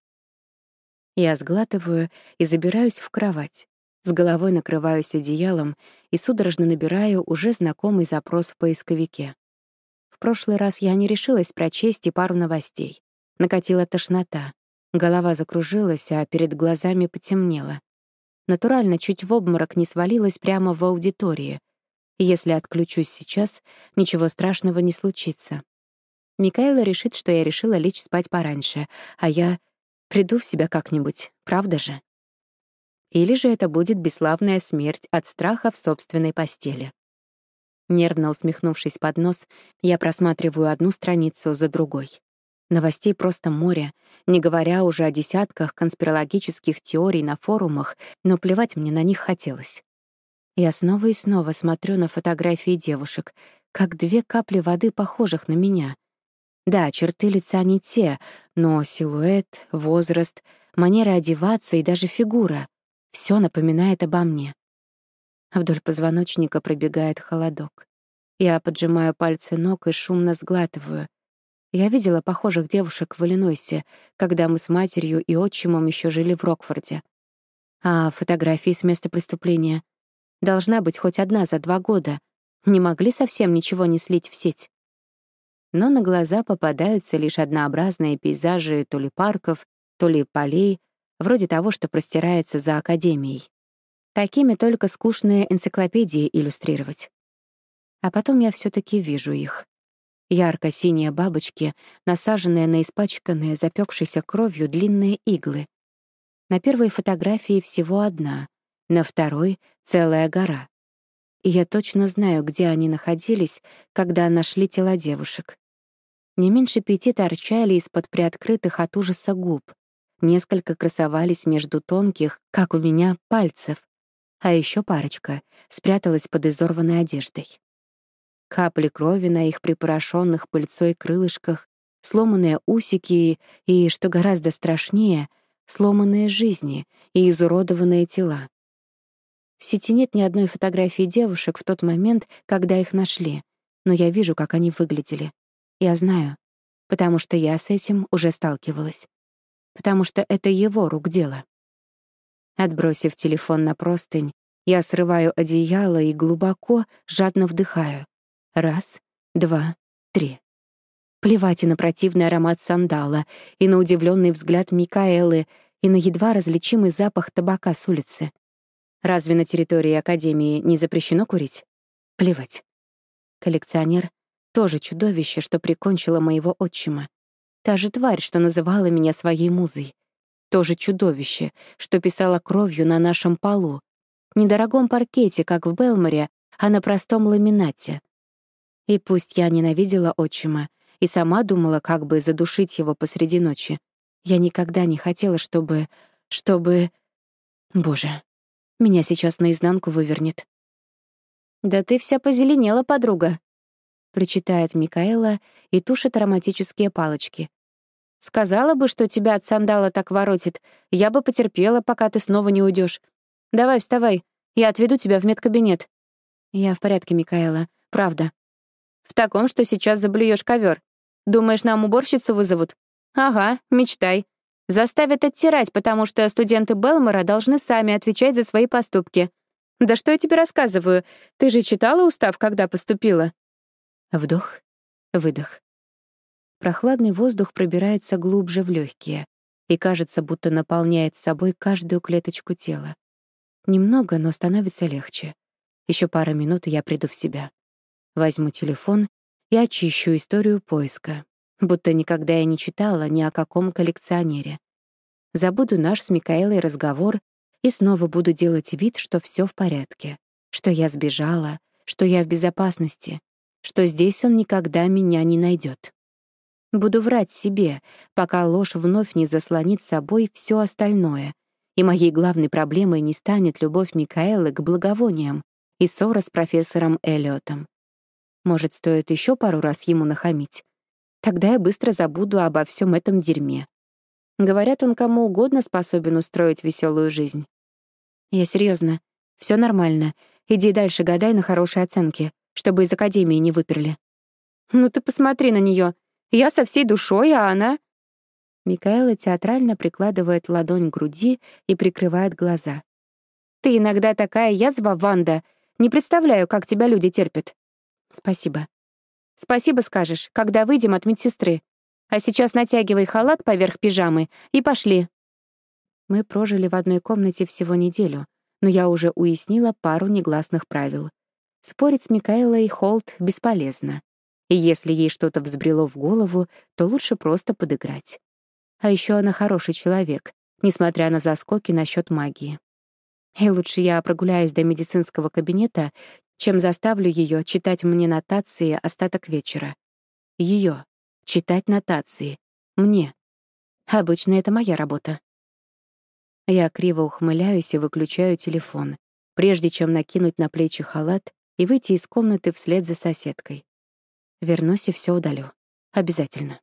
Я сглатываю и забираюсь в кровать. С головой накрываюсь одеялом и судорожно набираю уже знакомый запрос в поисковике. В прошлый раз я не решилась прочесть и пару новостей. Накатила тошнота. Голова закружилась, а перед глазами потемнело. Натурально чуть в обморок не свалилась прямо в аудитории. Если отключусь сейчас, ничего страшного не случится. Микаэла решит, что я решила лечь спать пораньше, а я приду в себя как-нибудь, правда же? Или же это будет бесславная смерть от страха в собственной постели. Нервно усмехнувшись под нос, я просматриваю одну страницу за другой. Новостей просто море, не говоря уже о десятках конспирологических теорий на форумах, но плевать мне на них хотелось. Я снова и снова смотрю на фотографии девушек, как 2 капли воды, похожих на меня. Да, черты лица не те, но силуэт, возраст, манера одеваться и даже фигура — всё напоминает обо мне. Вдоль позвоночника пробегает холодок. Я поджимаю пальцы ног и шумно сглатываю. Я видела похожих девушек в Иллинойсе, когда мы с матерью и отчимом ещё жили в Рокфорде. А фотографии с места преступления? Должна быть хоть одна за 2 года. Не могли совсем ничего не слить в сеть. Но на глаза попадаются лишь однообразные пейзажи то ли парков, то ли полей, вроде того, что простирается за академией. Такими только скучные энциклопедии иллюстрировать. А потом я всё-таки вижу их. Ярко-синие бабочки, насаженные на испачканные, запёкшейся кровью длинные иглы. На первой фотографии всего одна, на второй — целая гора. И я точно знаю, где они находились, когда нашли тела девушек. Не меньше 5 торчали из-под приоткрытых от ужаса губ. Несколько красовались между тонких, как у меня, пальцев. А ещё парочка спряталась под изорванной одеждой. Капли крови на их припорошённых пыльцой крылышках, сломанные усики и, что гораздо страшнее, сломанные жизни и изуродованные тела. В сети нет ни одной фотографии девушек в тот момент, когда их нашли, но я вижу, как они выглядели. Я знаю, потому что я с этим уже сталкивалась. Потому что это его рук дело. Отбросив телефон на простынь, я срываю одеяло и глубоко, жадно вдыхаю. 1, 2, 3. Плевать и на противный аромат сандала, и на удивленный взгляд Микаэлы, и на едва различимый запах табака с улицы. Разве на территории Академии не запрещено курить? Плевать. Коллекционер — тоже чудовище, что прикончило моего отчима. Та же тварь, что называла меня своей музой. Тоже чудовище, что писала кровью на нашем полу. Недорогом паркете, как в Белморе, а на простом ламинате. И пусть я ненавидела отчима и сама думала, как бы задушить его посреди ночи, я никогда не хотела, чтобы... Боже, меня сейчас наизнанку вывернет. «Да ты вся позеленела, подруга», — причитает Микаэла и тушит ароматические палочки. «Сказала бы, что тебя от сандала так воротит, я бы потерпела, пока ты снова не уйдешь. Давай, вставай, я отведу тебя в медкабинет». «Я в порядке, Микаэла, правда». «В таком, что сейчас заблюешь ковер. Думаешь, нам уборщицу вызовут?» «Ага, мечтай. Заставят оттирать, потому что студенты Белмора должны сами отвечать за свои поступки. Да что я тебе рассказываю? Ты же читала устав, когда поступила?» Вдох, выдох. Прохладный воздух пробирается глубже в легкие и кажется, будто наполняет собой каждую клеточку тела. Немного, но становится легче. Еще пара минут, и я приду в себя. Возьму телефон и очищу историю поиска, будто никогда я не читала ни о каком коллекционере. Забуду наш с Микаэлой разговор и снова буду делать вид, что все в порядке, что я сбежала, что я в безопасности, что здесь он никогда меня не найдет. Буду врать себе, пока ложь вновь не заслонит собой все остальное, и моей главной проблемой не станет любовь Микаэлы к благовониям и ссора с профессором Эллиотом. Может, стоит еще пару раз ему нахамить? Тогда я быстро забуду обо всем этом дерьме. Говорят, он кому угодно способен устроить веселую жизнь. Я серьезно, все нормально. Иди дальше гадай на хорошие оценки, чтобы из академии не выперли. Ну ты посмотри на нее. Я со всей душой, а она... Микаэла театрально прикладывает ладонь к груди и прикрывает глаза. Ты иногда такая язва, Ванда. Не представляю, как тебя люди терпят. Спасибо. Спасибо скажешь, когда выйдем от медсестры. А сейчас натягивай халат поверх пижамы и пошли. Мы прожили в одной комнате всего неделю, но я уже уяснила пару негласных правил. Спорить с Микаэлой Холт бесполезно. И если ей что-то взбрело в голову, то лучше просто подыграть. А еще она хороший человек, несмотря на заскоки насчет магии. И лучше я прогуляюсь до медицинского кабинета, чем заставлю ее читать мне нотации остаток вечера. Ее читать нотации. Мне. Обычно это моя работа. Я криво ухмыляюсь и выключаю телефон, прежде чем накинуть на плечи халат и выйти из комнаты вслед за соседкой. Вернусь и все удалю. Обязательно.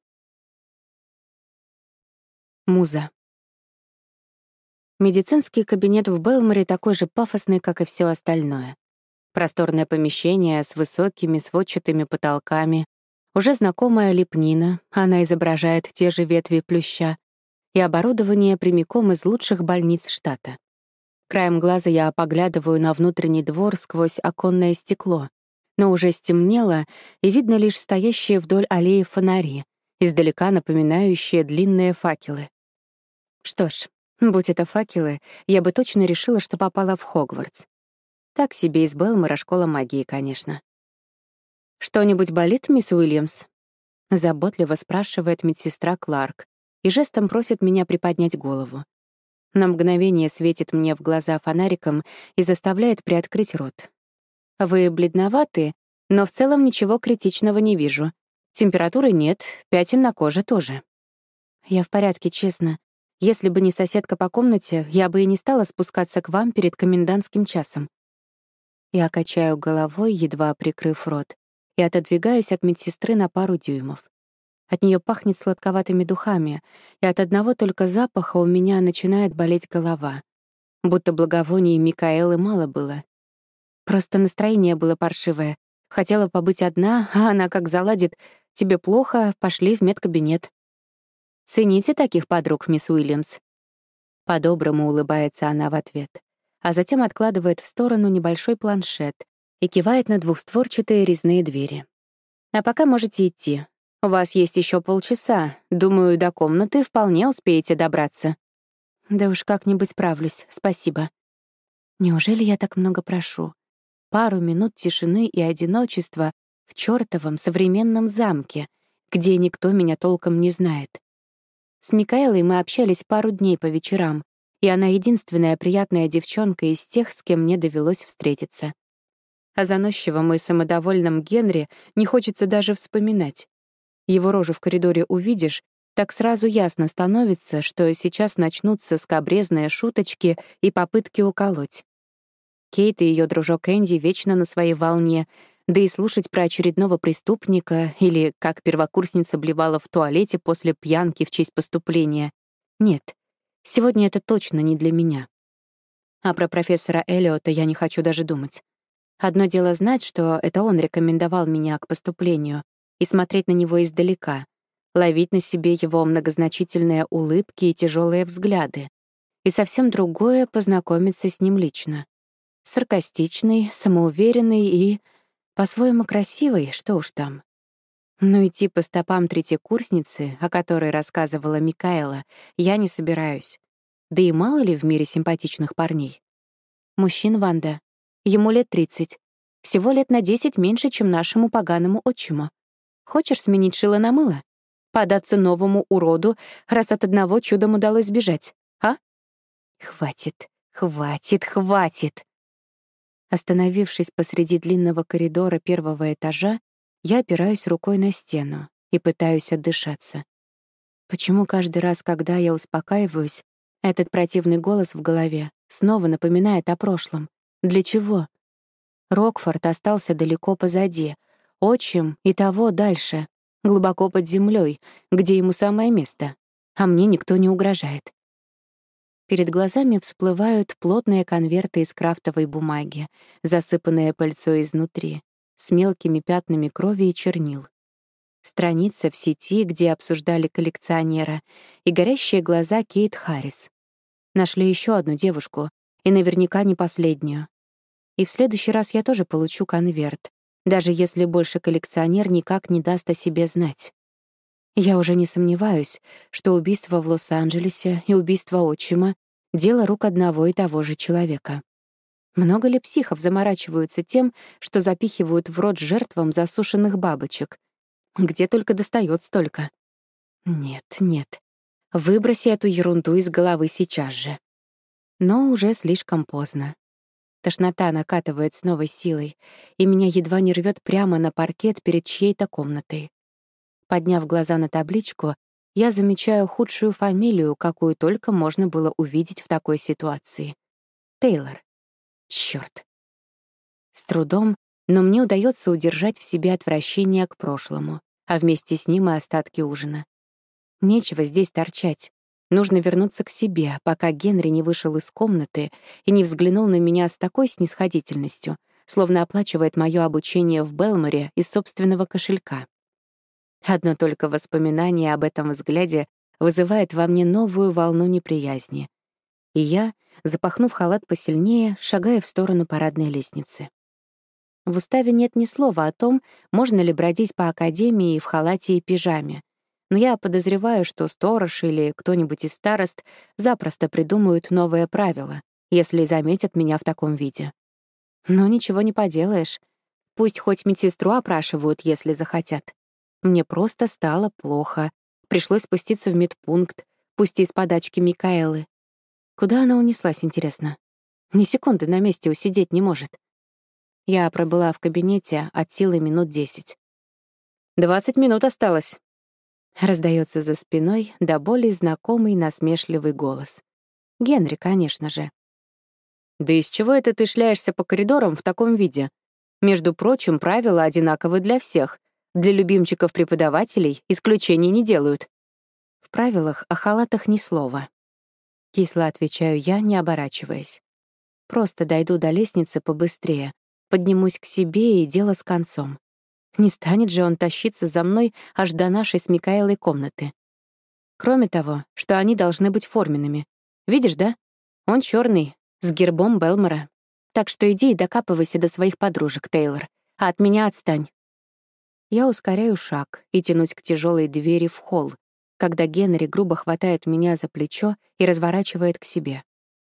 Муза. Медицинский кабинет в Белморе такой же пафосный, как и все остальное. Просторное помещение с высокими сводчатыми потолками, уже знакомая лепнина, она изображает те же ветви плюща, и оборудование прямиком из лучших больниц штата. Краем глаза я поглядываю на внутренний двор сквозь оконное стекло, но уже стемнело, и видно лишь стоящие вдоль аллеи фонари, издалека напоминающие длинные факелы. Что ж, будь это факелы, я бы точно решила, что попала в Хогвартс. Так себе из Белмора школа магии, конечно. «Что-нибудь болит, мисс Уильямс?» — заботливо спрашивает медсестра Кларк и жестом просит меня приподнять голову. На мгновение светит мне в глаза фонариком и заставляет приоткрыть рот. «Вы бледноваты, но в целом ничего критичного не вижу. Температуры нет, пятен на коже тоже». «Я в порядке, честно. Если бы не соседка по комнате, я бы и не стала спускаться к вам перед комендантским часом». Я качаю головой, едва прикрыв рот, и отодвигаюсь от медсестры на пару дюймов. От нее пахнет сладковатыми духами, и от одного только запаха у меня начинает болеть голова. Будто благовоний Микаэлы мало было. Просто настроение было паршивое. Хотела побыть одна, а она как заладит: «Тебе плохо, пошли в медкабинет». «Цените таких подруг, мисс Уильямс». По-доброму улыбается она в ответ, а затем откладывает в сторону небольшой планшет и кивает на двухстворчатые резные двери. «А пока можете идти. У вас есть еще полчаса. Думаю, до комнаты вполне успеете добраться». «Да уж как-нибудь справлюсь, спасибо». Неужели я так много прошу? Пару минут тишины и одиночества в чёртовом современном замке, где никто меня толком не знает. С Микаэлой мы общались пару дней по вечерам, и она единственная приятная девчонка из тех, с кем мне довелось встретиться. О заносчивом и самодовольном Генри не хочется даже вспоминать. Его рожу в коридоре увидишь, так сразу ясно становится, что сейчас начнутся скабрезные шуточки и попытки уколоть. Кейт и ее дружок Энди вечно на своей волне, да и слушать про очередного преступника или как первокурсница блевала в туалете после пьянки в честь поступления. Нет, сегодня это точно не для меня. А про профессора Эллиота я не хочу даже думать. Одно дело знать, что это он рекомендовал меня к поступлению, и смотреть на него издалека, ловить на себе его многозначительные улыбки и тяжелые взгляды. И совсем другое — познакомиться с ним лично. Саркастичный, самоуверенный и по-своему красивый, что уж там. Но идти по стопам третьекурсницы, о которой рассказывала Микаэла, я не собираюсь. Да и мало ли в мире симпатичных парней. Мужчин, Ванда. Ему лет 30. Всего лет на 10 меньше, чем нашему поганому отчиму. Хочешь сменить шило на мыло? Податься новому уроду, раз от одного чудом удалось сбежать, а? Хватит, хватит, хватит. Остановившись посреди длинного коридора первого этажа, я опираюсь рукой на стену и пытаюсь отдышаться. Почему каждый раз, когда я успокаиваюсь, этот противный голос в голове снова напоминает о прошлом? Для чего? Рокфорд остался далеко позади, отчим и того дальше, глубоко под землей, где ему самое место, а мне никто не угрожает. Перед глазами всплывают плотные конверты из крафтовой бумаги, засыпанные пыльцой изнутри, с мелкими пятнами крови и чернил. Страница в сети, где обсуждали коллекционера, и горящие глаза Кейт Харрис. Нашли еще одну девушку, и наверняка не последнюю. И в следующий раз я тоже получу конверт, даже если больше коллекционер никак не даст о себе знать. Я уже не сомневаюсь, что убийство в Лос-Анджелесе и убийство отчима — дело рук одного и того же человека. Много ли психов заморачиваются тем, что запихивают в рот жертвам засушенных бабочек? Где только достает столько? Нет, нет. Выброси эту ерунду из головы сейчас же. Но уже слишком поздно. Тошнота накатывает с новой силой, и меня едва не рвет прямо на паркет перед чьей-то комнатой. Подняв глаза на табличку, я замечаю худшую фамилию, какую только можно было увидеть в такой ситуации. Тейлор. Чёрт. С трудом, но мне удается удержать в себе отвращение к прошлому, а вместе с ним и остатки ужина. Нечего здесь торчать. Нужно вернуться к себе, пока Генри не вышел из комнаты и не взглянул на меня с такой снисходительностью, словно оплачивает моё обучение в Белморе из собственного кошелька. Одно только воспоминание об этом взгляде вызывает во мне новую волну неприязни. И я, запахнув халат посильнее, шагаю в сторону парадной лестницы. В уставе нет ни слова о том, можно ли бродить по академии в халате и пижаме, но я подозреваю, что сторож или кто-нибудь из старост запросто придумают новое правило, если заметят меня в таком виде. Но ничего не поделаешь. Пусть хоть медсестру опрашивают, если захотят. Мне просто стало плохо. Пришлось спуститься в медпункт, пусть и с подачки Микаэлы. Куда она унеслась, интересно? Ни секунды на месте усидеть не может. Я пробыла в кабинете от силы минут 10. 20 минут осталось. Раздается за спиной до боли знакомый насмешливый голос. Генри, конечно же. «Да из чего это ты шляешься по коридорам в таком виде? Между прочим, правила одинаковы для всех. Для любимчиков преподавателей исключений не делают». В правилах о халатах ни слова. Кисло отвечаю я, не оборачиваясь. Просто дойду до лестницы побыстрее, Поднимусь к себе, и дело с концом. Не станет же он тащиться за мной аж до нашей с Микаэлой комнаты. Кроме того, что они должны быть форменными. Видишь, да? Он черный, с гербом Белмора. Так что иди и докапывайся до своих подружек, Тейлор, а от меня отстань. Я ускоряю шаг и тянусь к тяжелой двери в холл, когда Генри грубо хватает меня за плечо и разворачивает к себе.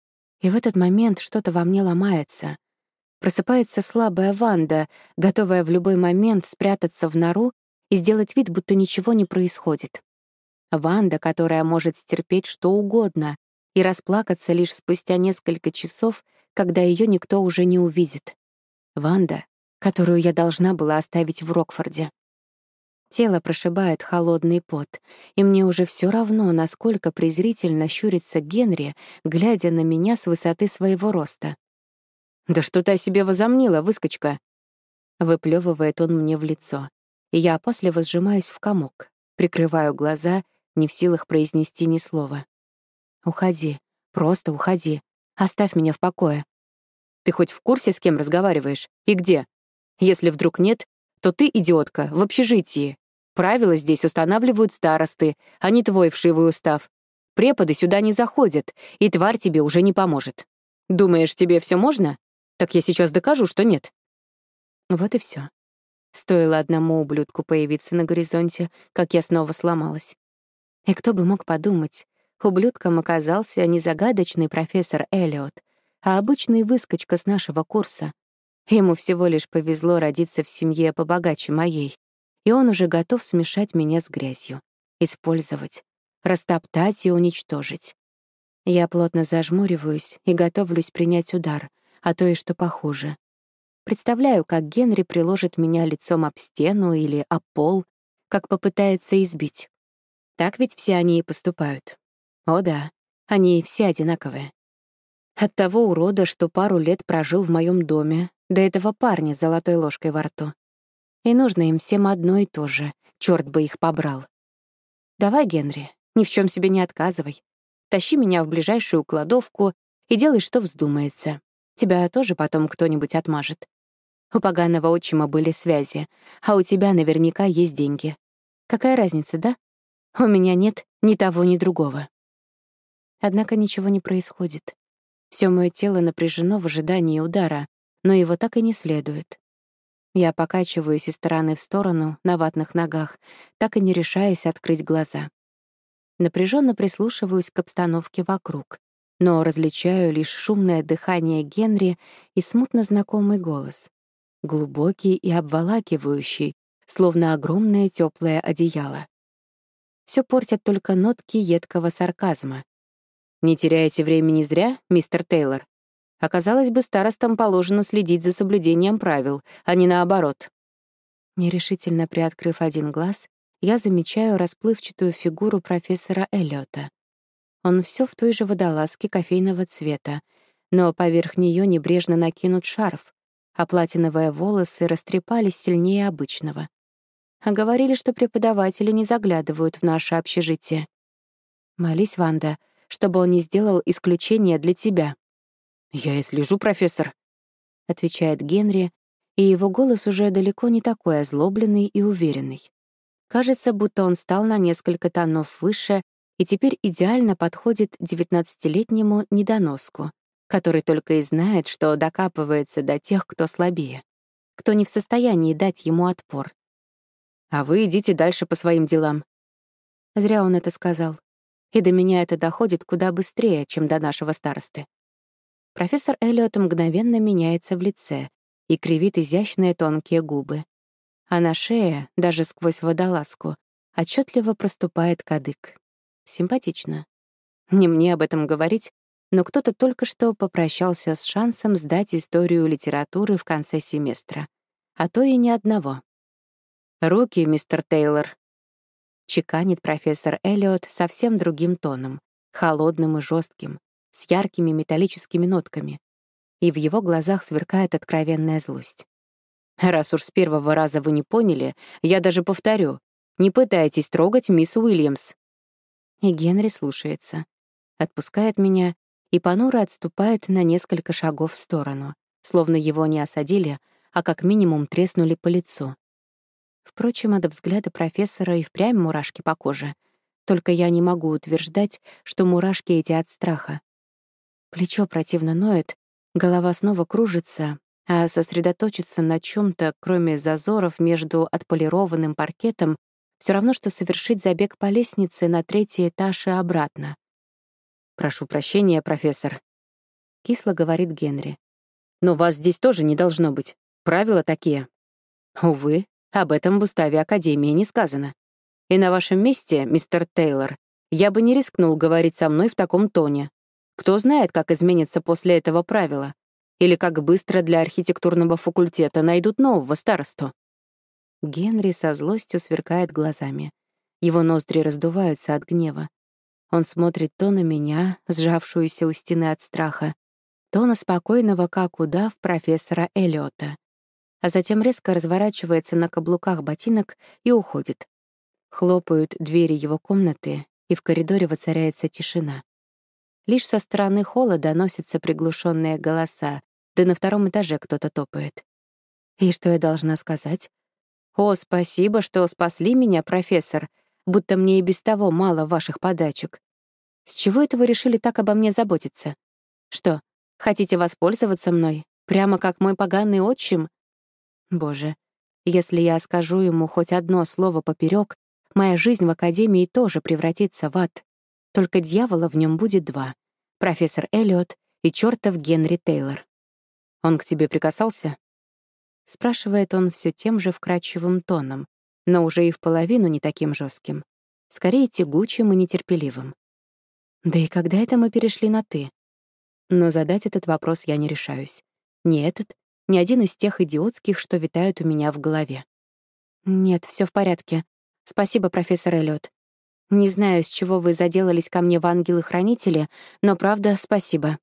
И в этот момент что-то во мне ломается. Просыпается слабая Ванда, готовая в любой момент спрятаться в нору и сделать вид, будто ничего не происходит. Ванда, которая может стерпеть что угодно и расплакаться лишь спустя несколько часов, когда ее никто уже не увидит. Ванда, которую я должна была оставить в Рокфорде. Тело прошибает холодный пот, и мне уже все равно, насколько презрительно щурится Генри, глядя на меня с высоты своего роста. «Да что ты о себе возомнила, выскочка?» Выплёвывает он мне в лицо, и я опасливо сжимаюсь в комок, прикрываю глаза, не в силах произнести ни слова. «Уходи, просто уходи, оставь меня в покое». «Ты хоть в курсе, с кем разговариваешь? И где? Если вдруг нет, то ты, идиотка, в общежитии. Правила здесь устанавливают старосты, а не твой вшивый устав. Преподы сюда не заходят, и тварь тебе уже не поможет. Думаешь, тебе все можно? Так я сейчас докажу, что нет». Вот и все. Стоило одному ублюдку появиться на горизонте, как я снова сломалась. И кто бы мог подумать, ублюдком оказался не загадочный профессор Эллиот, а обычный выскочка с нашего курса. Ему всего лишь повезло родиться в семье побогаче моей, и он уже готов смешать меня с грязью, использовать, растоптать и уничтожить. Я плотно зажмуриваюсь и готовлюсь принять удар, а то и что похуже. Представляю, как Генри приложит меня лицом об стену или об пол, как попытается избить. Так ведь все они и поступают. О да, они все одинаковые. От того урода, что пару лет прожил в моем доме, до этого парня с золотой ложкой во рту. И нужно им всем одно и то же, чёрт бы их побрал. Давай, Генри, ни в чем себе не отказывай. Тащи меня в ближайшую кладовку и делай, что вздумается. Тебя тоже потом кто-нибудь отмажет. У поганого отчима были связи, а у тебя наверняка есть деньги. Какая разница, да? У меня нет ни того, ни другого. Однако ничего не происходит. Всё моё тело напряжено в ожидании удара, но его так и не следует. Я покачиваюсь из стороны в сторону на ватных ногах, так и не решаясь открыть глаза. Напряженно прислушиваюсь к обстановке вокруг, но различаю лишь шумное дыхание Генри и смутно знакомый голос. Глубокий и обволакивающий, словно огромное тёплое одеяло. Всё портят только нотки едкого сарказма. «Не теряйте времени зря, мистер Тейлор. Оказалось бы, старостам положено следить за соблюдением правил, а не наоборот». Нерешительно приоткрыв один глаз, я замечаю расплывчатую фигуру профессора Эллиота. Он всё в той же водолазке кофейного цвета, но поверх неё небрежно накинут шарф, а платиновые волосы растрепались сильнее обычного. А говорили, что преподаватели не заглядывают в наше общежитие. Молись, Ванда, чтобы он не сделал исключение для тебя. «Я и слежу, профессор», — отвечает Генри, и его голос уже далеко не такой озлобленный и уверенный. Кажется, будто он стал на несколько тонов выше и теперь идеально подходит 19-летнему недоноску, который только и знает, что докапывается до тех, кто слабее, кто не в состоянии дать ему отпор. «А вы идите дальше по своим делам». Зря он это сказал. И до меня это доходит куда быстрее, чем до нашего старосты. Профессор Эллиот мгновенно меняется в лице и кривит изящные тонкие губы. А на шее, даже сквозь водолазку, отчетливо проступает кадык. Симпатично. Не мне об этом говорить, но кто-то только что попрощался с шансом сдать историю литературы в конце семестра. А то и ни одного. «Руки, мистер Тейлор», — чеканит профессор Эллиот совсем другим тоном, холодным и жестким, с яркими металлическими нотками. И в его глазах сверкает откровенная злость. «Раз уж с первого раза вы не поняли, я даже повторю. Не пытайтесь трогать мисс Уильямс». И Генри слушается, отпускает меня и понуро отступает на несколько шагов в сторону, словно его не осадили, а как минимум треснули по лицу. Впрочем, от взгляда профессора и впрямь мурашки по коже. Только я не могу утверждать, что мурашки эти от страха. Плечо противно ноет, голова снова кружится, а сосредоточиться на чём-то, кроме зазоров между отполированным паркетом, всё равно, что совершить забег по лестнице на 3-й этаж и обратно. «Прошу прощения, профессор», — кисло говорит Генри. «Но вас здесь тоже не должно быть. Правила такие». «Увы, об этом в уставе Академии не сказано. И на вашем месте, мистер Тейлор, я бы не рискнул говорить со мной в таком тоне. Кто знает, как изменится после этого правило, или как быстро для архитектурного факультета найдут нового старосту». Генри со злостью сверкает глазами. Его ноздри раздуваются от гнева. Он смотрит то на меня, сжавшуюся у стены от страха, то на спокойного, как удав, профессора Эллиота. А затем резко разворачивается на каблуках ботинок и уходит. Хлопают двери его комнаты, и в коридоре воцаряется тишина. Лишь со стороны холла доносятся приглушенные голоса, да на 2-м этаже кто-то топает. И что я должна сказать? «О, спасибо, что спасли меня, профессор, будто мне и без того мало ваших подачек. С чего это вы решили так обо мне заботиться? Что, хотите воспользоваться мной, прямо как мой поганый отчим? Боже, если я скажу ему хоть одно слово поперек, моя жизнь в Академии тоже превратится в ад. Только дьявола в нем будет 2 — профессор Эллиот и чёртов Генри Тейлор». «Он к тебе прикасался?» — спрашивает он все тем же вкрадчивым тоном, но уже и в половину не таким жестким, скорее тягучим и нетерпеливым. Да и когда это мы перешли на «ты»? Но задать этот вопрос я не решаюсь. Ни этот, ни один из тех идиотских, что витают у меня в голове. «Нет, все в порядке. Спасибо, профессор Эллиот. Не знаю, с чего вы заделались ко мне в ангелы-хранители, но правда, спасибо.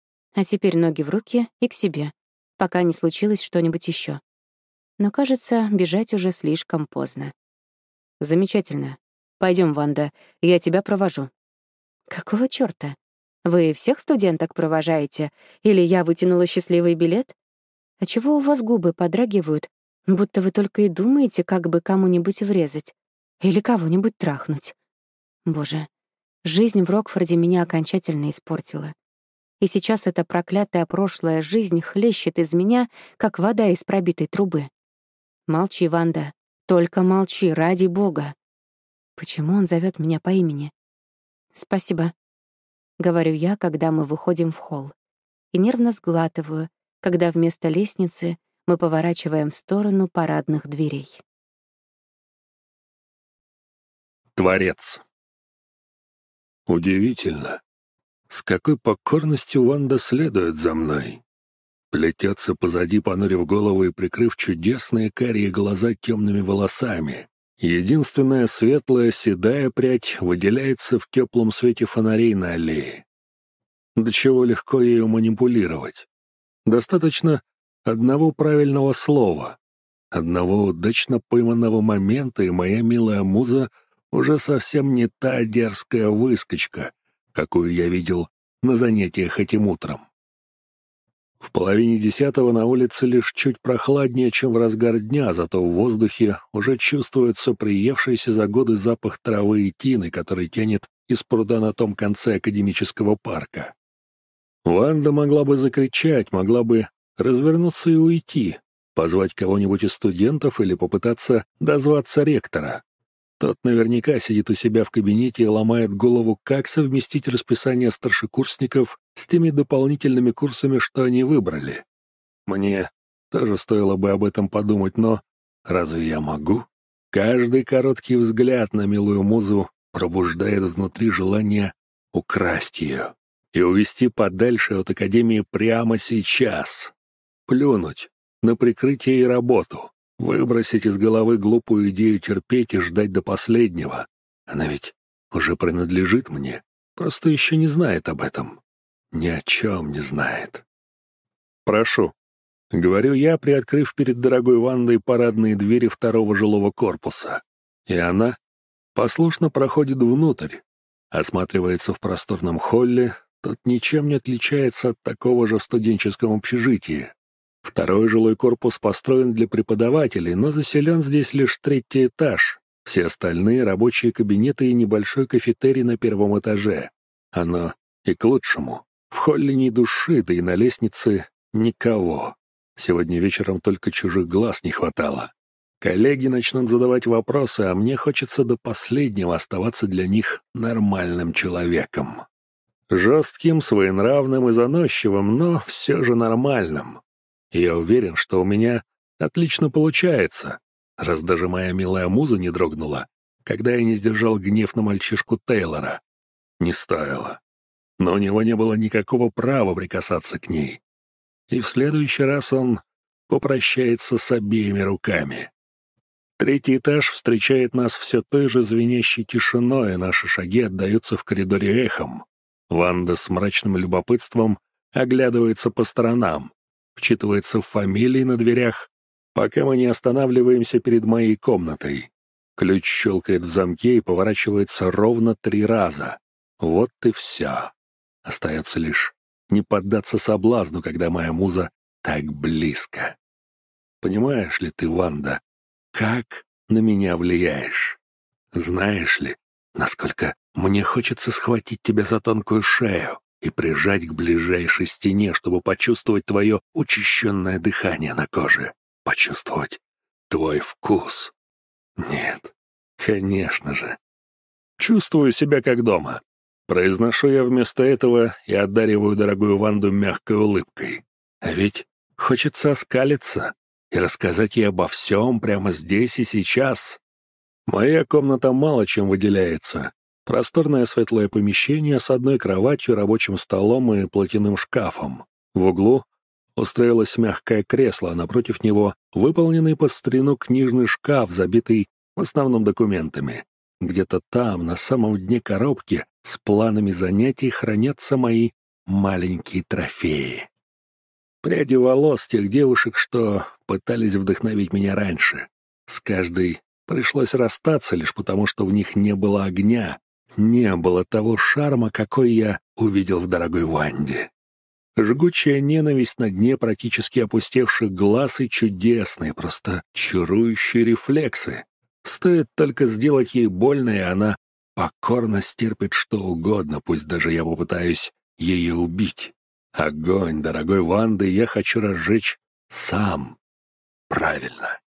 А теперь ноги в руки и к себе, пока не случилось что-нибудь еще. Но, кажется, бежать уже слишком поздно». «Замечательно. Пойдем, Ванда, я тебя провожу». «Какого чёрта? Вы всех студенток провожаете? Или я вытянула счастливый билет? А чего у вас губы подрагивают, будто вы только и думаете, как бы кому-нибудь врезать? Или кого-нибудь трахнуть? Боже, жизнь в Рокфорде меня окончательно испортила. И сейчас эта проклятая прошлая жизнь хлещет из меня, как вода из пробитой трубы. Молчи, Ванда, только молчи, ради бога. Почему он зовет меня по имени? «Спасибо», — говорю я, когда мы выходим в холл, и нервно сглатываю, когда вместо лестницы мы поворачиваем в сторону парадных дверей. Творец. Удивительно, с какой покорностью Ванда следует за мной. Плетется позади, понурив голову и прикрыв чудесные карие глаза темными волосами. Единственная светлая седая прядь выделяется в теплом свете фонарей на аллее. До чего легко ею манипулировать. Достаточно одного правильного слова, одного удачно пойманного момента, и моя милая муза уже совсем не та дерзкая выскочка, какую я видел на занятиях этим утром. В 9:30 на улице лишь чуть прохладнее, чем в разгар дня, зато в воздухе уже чувствуется приевшийся за годы запах травы и тины, который тянет из пруда на том конце академического парка. Ванда могла бы закричать, могла бы развернуться и уйти, позвать кого-нибудь из студентов или попытаться дозваться ректора. Тот наверняка сидит у себя в кабинете и ломает голову, как совместить расписание старшекурсников с теми дополнительными курсами, что они выбрали. Мне тоже стоило бы об этом подумать, но разве я могу? Каждый короткий взгляд на милую музу пробуждает внутри желание украсть ее и увести подальше от Академии прямо сейчас. Плюнуть на прикрытие и работу. Выбросить из головы глупую идею терпеть и ждать до последнего. Она ведь уже принадлежит мне, просто еще не знает об этом. Ни о чем не знает. «Прошу», — говорю я, приоткрыв перед дорогой Вандой парадные двери 2-го жилого корпуса. И она послушно проходит внутрь, осматривается в просторном холле, тот ничем не отличается от такого же в студенческом общежитии. Второй жилой корпус построен для преподавателей, но заселен здесь лишь третий этаж. Все остальные — рабочие кабинеты и небольшой кафетерий на первом этаже. Оно и к лучшему. В холле ни души, да и на лестнице никого. Сегодня вечером только чужих глаз не хватало. Коллеги начнут задавать вопросы, а мне хочется до последнего оставаться для них нормальным человеком. Жестким, своенравным и заносчивым, но все же нормальным. И я уверен, что у меня отлично получается, раз даже моя милая муза не дрогнула, когда я не сдержал гнев на мальчишку Тейлора. Не стоило. Но у него не было никакого права прикасаться к ней. И в следующий раз он попрощается с обеими руками. Третий этаж встречает нас все той же звенящей тишиной, и наши шаги отдаются в коридоре эхом. Ванда с мрачным любопытством оглядывается по сторонам, вчитывается в фамилии на дверях, пока мы не останавливаемся перед моей комнатой. Ключ щелкает в замке и поворачивается ровно 3 раза. Вот и все. Остается лишь не поддаться соблазну, когда моя муза так близко. Понимаешь ли ты, Ванда, как на меня влияешь? Знаешь ли, насколько мне хочется схватить тебя за тонкую шею и прижать к ближайшей стене, чтобы почувствовать твое учащенное дыхание на коже, почувствовать твой вкус? Нет, конечно же. Чувствую себя как дома. Произношу я вместо этого и одариваю дорогую Ванду мягкой улыбкой. А ведь хочется оскалиться и рассказать ей обо всем прямо здесь и сейчас. Моя комната мало чем выделяется. Просторное светлое помещение с одной кроватью, рабочим столом и платяным шкафом. В углу устроилось мягкое кресло, а напротив него выполненный под старину книжный шкаф, забитый в основном документами. Где-то там, на самом дне коробки, с планами занятий хранятся мои маленькие трофеи. Пряди волос тех девушек, что пытались вдохновить меня раньше. С каждой пришлось расстаться лишь потому, что в них не было огня, не было того шарма, какой я увидел в дорогой Ванде. Жгучая ненависть на дне практически опустевших глаз и чудесные, просто чарующие рефлексы. Стоит только сделать ей больно, и она покорно стерпит что угодно, пусть даже я попытаюсь ее убить. Огонь, дорогой Ванды, я хочу разжечь сам. Правильно.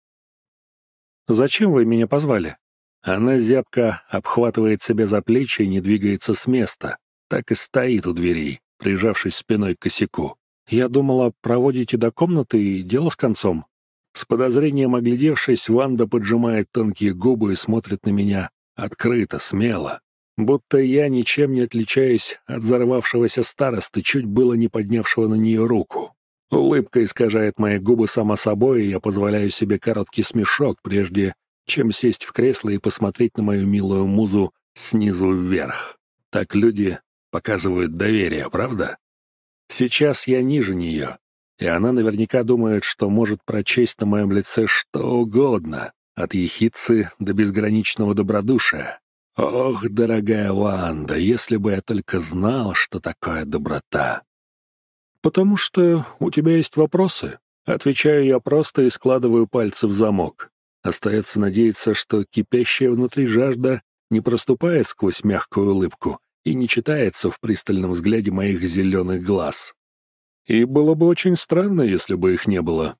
«Зачем вы меня позвали?» Она зябко обхватывает себя за плечи и не двигается с места. Так и стоит у дверей, прижавшись спиной к косяку. «Я думала, проводите до комнаты и дело с концом». С подозрением оглядевшись, Ванда поджимает тонкие губы и смотрит на меня открыто, смело. Будто я ничем не отличаюсь от взорвавшегося старосты, чуть было не поднявшего на нее руку. Улыбка искажает мои губы сама собой, и я позволяю себе короткий смешок, прежде чем сесть в кресло и посмотреть на мою милую музу снизу вверх. Так люди показывают доверие, правда? Сейчас я ниже нее, и она наверняка думает, что может прочесть на моем лице что угодно, от ехидцы до безграничного добродушия. Ох, дорогая Ванда, если бы я только знал, что такое доброта. «Потому что у тебя есть вопросы?» Отвечаю я просто и складываю пальцы в замок. Остается надеяться, что кипящая внутри жажда не проступает сквозь мягкую улыбку и не читается в пристальном взгляде моих зеленых глаз. И было бы очень странно, если бы их не было.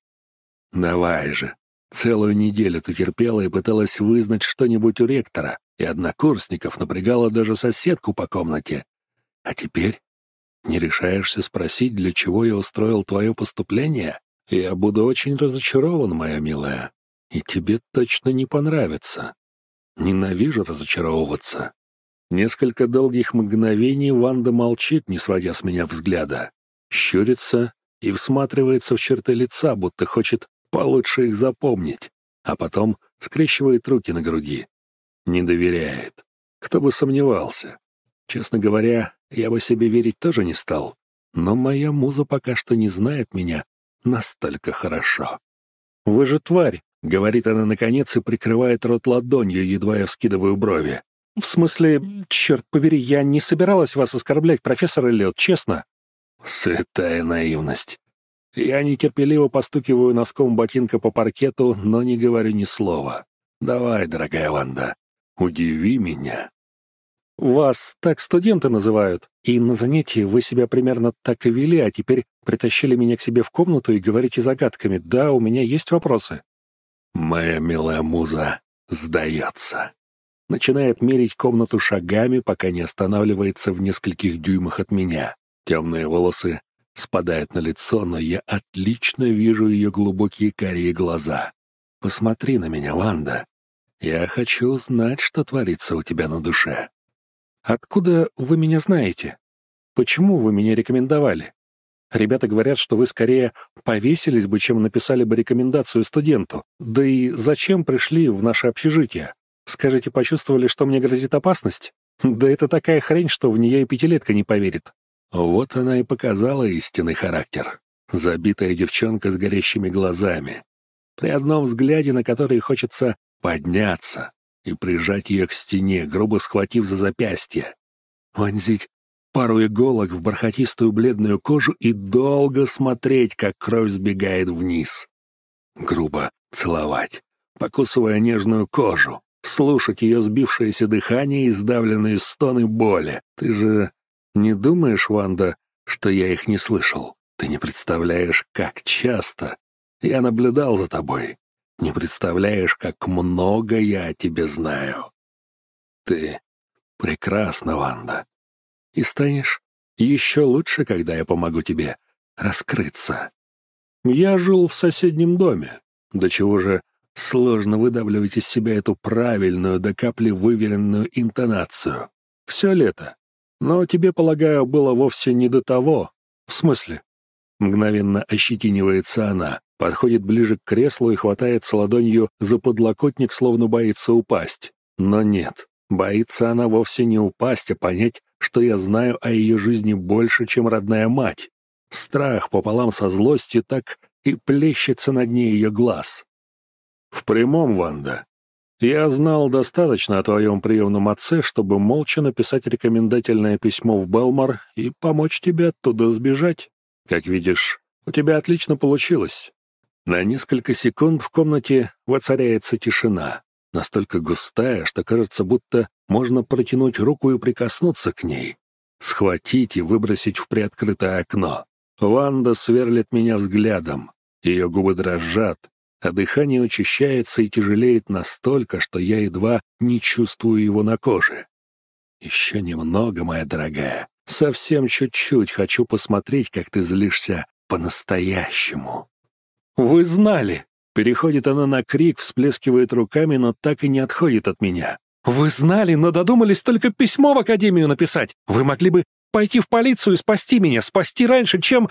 Давай же. Целую неделю ты терпела и пыталась вызнать что-нибудь у ректора, и однокурсников напрягала даже соседку по комнате. А теперь не решаешься спросить, для чего я устроил твое поступление? Я буду очень разочарован, моя милая, и тебе точно не понравится. Ненавижу разочаровываться. Несколько долгих мгновений Ванда молчит, не сводя с меня взгляда, щурится и всматривается в черты лица, будто хочет получше их запомнить, а потом скрещивает руки на груди. Не доверяет. Кто бы сомневался. Честно говоря, я бы себе верить тоже не стал. Но моя муза пока что не знает меня настолько хорошо. «Вы же тварь!» — говорит она наконец и прикрывает рот ладонью, едва я вскидываю брови. «В смысле, черт побери, я не собиралась вас оскорблять, профессор Эллиот, честно». Святая наивность. Я нетерпеливо постукиваю носком ботинка по паркету, но не говорю ни слова. Давай, дорогая Ванда, удиви меня. Вас так студенты называют, и на занятии вы себя примерно так и вели, а теперь притащили меня к себе в комнату и говорите загадками. Да, у меня есть вопросы. Моя милая муза сдается. Начинает мерить комнату шагами, пока не останавливается в нескольких дюймах от меня. Темные волосы спадают на лицо, но я отлично вижу ее глубокие карие глаза. Посмотри на меня, Ванда. Я хочу знать, что творится у тебя на душе. Откуда вы меня знаете? Почему вы меня рекомендовали? Ребята говорят, что вы скорее повесились бы, чем написали бы рекомендацию студенту. Да и зачем пришли в наше общежитие? Скажете, почувствовали, что мне грозит опасность? Да это такая хрень, что в нее и пятилетка не поверит. Вот она и показала истинный характер. Забитая девчонка с горящими глазами, при одном взгляде на который хочется подняться и прижать ее к стене, грубо схватив за запястье, вонзить пару иголок в бархатистую бледную кожу и долго смотреть, как кровь сбегает вниз. Грубо целовать, покусывая нежную кожу, слушать ее сбившееся дыхание и сдавленные стоны боли. Ты же не думаешь, Ванда, что я их не слышал? Ты не представляешь, как часто я наблюдал за тобой. Не представляешь, как много я о тебе знаю. Ты прекрасна, Ванда. И станешь еще лучше, когда я помогу тебе раскрыться. Я жил в соседнем доме. До чего же сложно выдавливать из себя эту правильную, до капли выверенную интонацию. Все лето. Но тебе, полагаю, было вовсе не до того. В смысле? Мгновенно ощетинивается она, подходит ближе к креслу и хватается ладонью за подлокотник, словно боится упасть. Но нет, боится она вовсе не упасть, а понять, что я знаю о ее жизни больше, чем родная мать. Страх пополам со злостью так и плещется на дне ее глаз. В прямом, Ванда. Я знал достаточно о твоем приемном отце, чтобы молча написать рекомендательное письмо в Белмар и помочь тебе оттуда сбежать. Как видишь, у тебя отлично получилось. На несколько секунд в комнате воцаряется тишина, настолько густая, что кажется, будто можно протянуть руку и прикоснуться к ней, схватить и выбросить в приоткрытое окно. Ванда сверлит меня взглядом, ее губы дрожат, а дыхание учащается и тяжелеет настолько, что я едва не чувствую его на коже. Еще немного, моя дорогая, совсем чуть-чуть хочу посмотреть, как ты злишься по-настоящему. «Вы знали!» — переходит она на крик, всплескивает руками, но так и не отходит от меня. «Вы знали, но додумались только письмо в академию написать! Вы могли бы пойти в полицию и спасти меня, спасти раньше, чем...»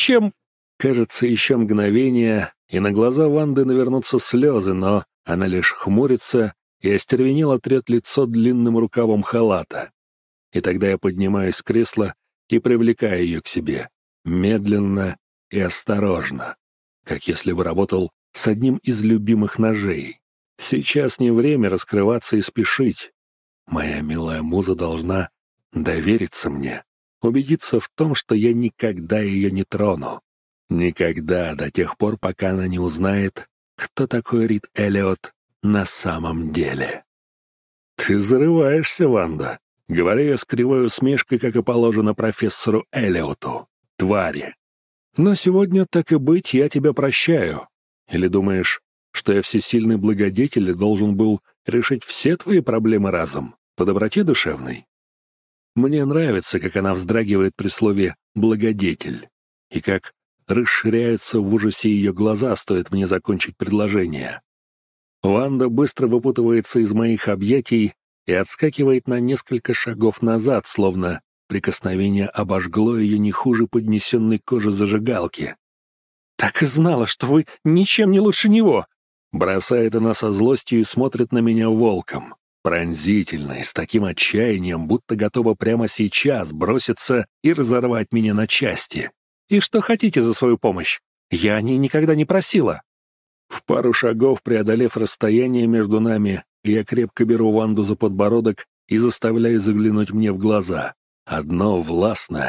Кажется, еще мгновение, и на глаза Ванды навернутся слезы, но она лишь хмурится и остервенело трет лицо длинным рукавом халата. И тогда я поднимаюсь с кресла и привлекаю ее к себе, медленно и осторожно, как если бы работал с одним из любимых ножей. Сейчас не время раскрываться и спешить. Моя милая муза должна довериться мне, убедиться в том, что я никогда ее не трону. Никогда, до тех пор, пока она не узнает, кто такой Рид Эллиот на самом деле. «Ты зарываешься, Ванда», — говорю я с кривой усмешкой, как и положено профессору Эллиоту. «Твари. Но сегодня, так и быть, я тебя прощаю. Или думаешь, что я всесильный благодетель и должен был решить все твои проблемы разом, по доброте душевной?» Мне нравится, как она вздрагивает при слове «благодетель», и как расширяются в ужасе ее глаза, стоит мне закончить предложение. Ванда быстро выпутывается из моих объятий и отскакивает на несколько шагов назад, словно прикосновение обожгло ее не хуже поднесенной кожи зажигалки. «Так и знала, что вы ничем не лучше него!» Бросает она со злостью и смотрит на меня волком. Пронзительно и с таким отчаянием, будто готова прямо сейчас броситься и разорвать меня на части. «И что хотите за свою помощь? Я о ней никогда не просила». В пару шагов, преодолев расстояние между нами, я крепко беру Ванду за подбородок и заставляю заглянуть мне в глаза. Одно властное,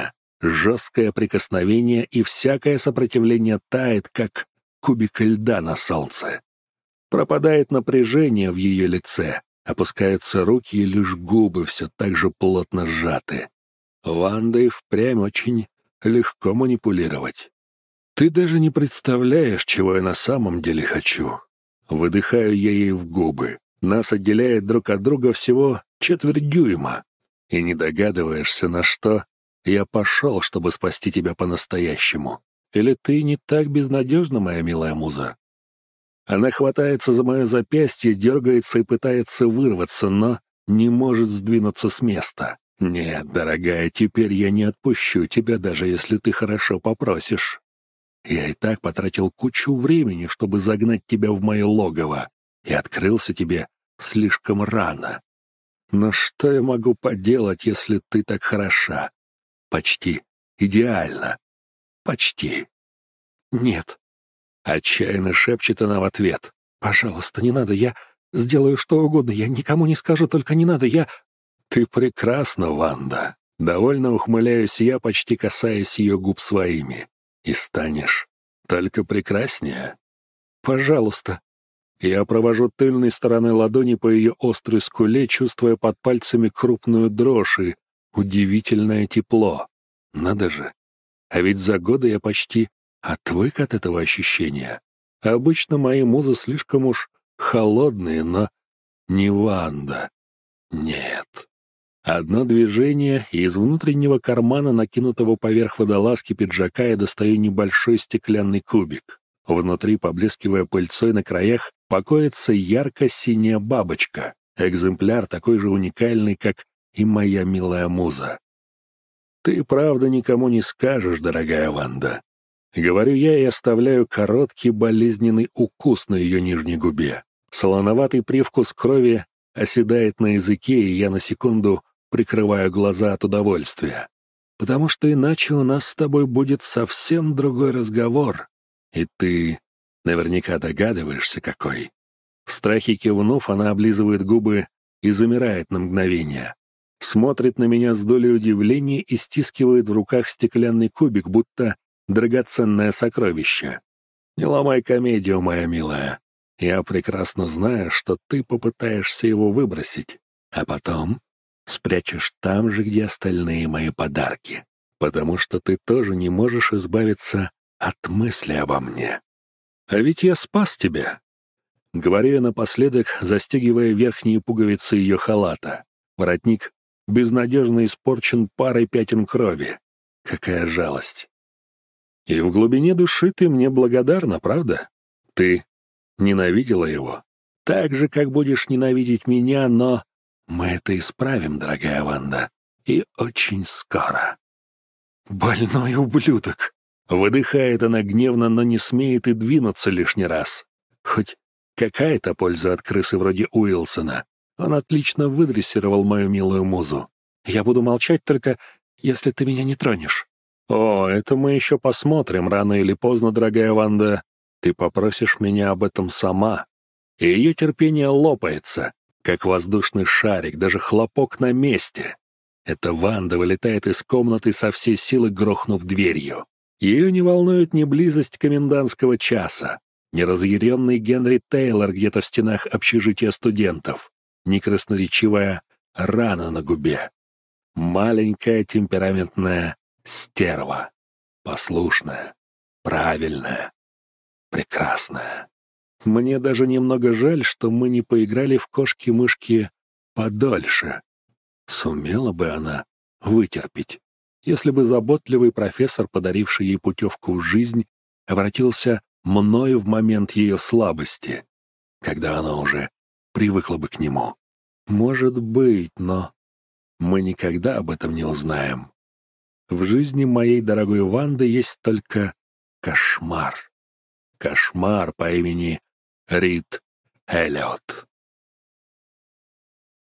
жесткое прикосновение, и всякое сопротивление тает, как кубик льда на солнце. Пропадает напряжение в ее лице, опускаются руки, и лишь губы все так же плотно сжаты. Вандой впрямь очень легко манипулировать. Ты даже не представляешь, чего я на самом деле хочу. Выдыхаю я ей в губы. Нас отделяет друг от друга всего 1/4 дюйма. И не догадываешься, на что я пошел, чтобы спасти тебя по-настоящему. Или ты не так безнадежна, моя милая муза? Она хватается за мое запястье, дергается и пытается вырваться, но не может сдвинуться с места. Нет, дорогая, теперь я не отпущу тебя, даже если ты хорошо попросишь. Я и так потратил кучу времени, чтобы загнать тебя в мое логово, и открылся тебе слишком рано. Но что я могу поделать, если ты так хороша? Почти идеально. Почти. Нет. Отчаянно шепчет она в ответ. Пожалуйста, не надо, я сделаю что угодно, я никому не скажу, только не надо, я... Ты прекрасна, Ванда. Довольно ухмыляюсь я, почти касаясь ее губ своими. И станешь только прекраснее. Пожалуйста. Я провожу тыльной стороной ладони по ее острой скуле, чувствуя под пальцами крупную дрожь и удивительное тепло. Надо же. А ведь за годы я почти отвык от этого ощущения. Обычно мои музы слишком уж холодные, но не Ванда. Нет. Одно движение, и из внутреннего кармана, накинутого поверх водолазки пиджака, я достаю небольшой стеклянный кубик. Внутри, поблескивая пыльцой на краях, покоится ярко-синяя бабочка, экземпляр такой же уникальный, как и моя милая муза. Ты, правда, никому не скажешь, дорогая Ванда. Говорю я и оставляю короткий болезненный укус на ее нижней губе. Солоноватый привкус крови оседает на языке, и я на секунду прикрываю глаза от удовольствия. Потому что иначе у нас с тобой будет совсем другой разговор. И ты наверняка догадываешься, какой. В страхе кивнув, она облизывает губы и замирает на мгновение. Смотрит на меня с долей удивления и стискивает в руках стеклянный кубик, будто драгоценное сокровище. Не ломай комедию, моя милая. Я прекрасно знаю, что ты попытаешься его выбросить, а потом спрячешь там же, где остальные мои подарки, потому что ты тоже не можешь избавиться от мысли обо мне. А ведь я спас тебя. Говорю я напоследок, застегивая верхние пуговицы ее халата. Воротник безнадежно испорчен парой пятен крови. Какая жалость. И в глубине души ты мне благодарна, правда? Ты ненавидела его. Так же, как будешь ненавидеть меня, но мы это исправим, дорогая Ванда. И очень скоро. Больной ублюдок. Выдыхает она гневно, но не смеет и двинуться лишний раз. Хоть какая-то польза от крысы вроде Уилсона. Он отлично выдрессировал мою милую музу. Я буду молчать только, если ты меня не тронешь. О, это мы еще посмотрим, рано или поздно, дорогая Ванда. Ты попросишь меня об этом сама. И ее терпение лопается, как воздушный шарик, даже хлопок на месте. Эта Ванда вылетает из комнаты со всей силы, грохнув дверью. Ее не волнует ни близость комендантского часа, ни разъяренный Генри Тейлор где-то в стенах общежития студентов, ни красноречивая рана на губе. Маленькая темпераментная стерва. Послушная, правильная, прекрасная. Мне даже немного жаль, что мы не поиграли в кошки-мышки подольше. Сумела бы она вытерпеть, если бы заботливый профессор, подаривший ей путевку в жизнь, обратился мною в момент ее слабости, когда она уже привыкла бы к нему. Может быть, но мы никогда об этом не узнаем. В жизни моей дорогой Ванды есть только кошмар. Кошмар по имени Рид Эллиот.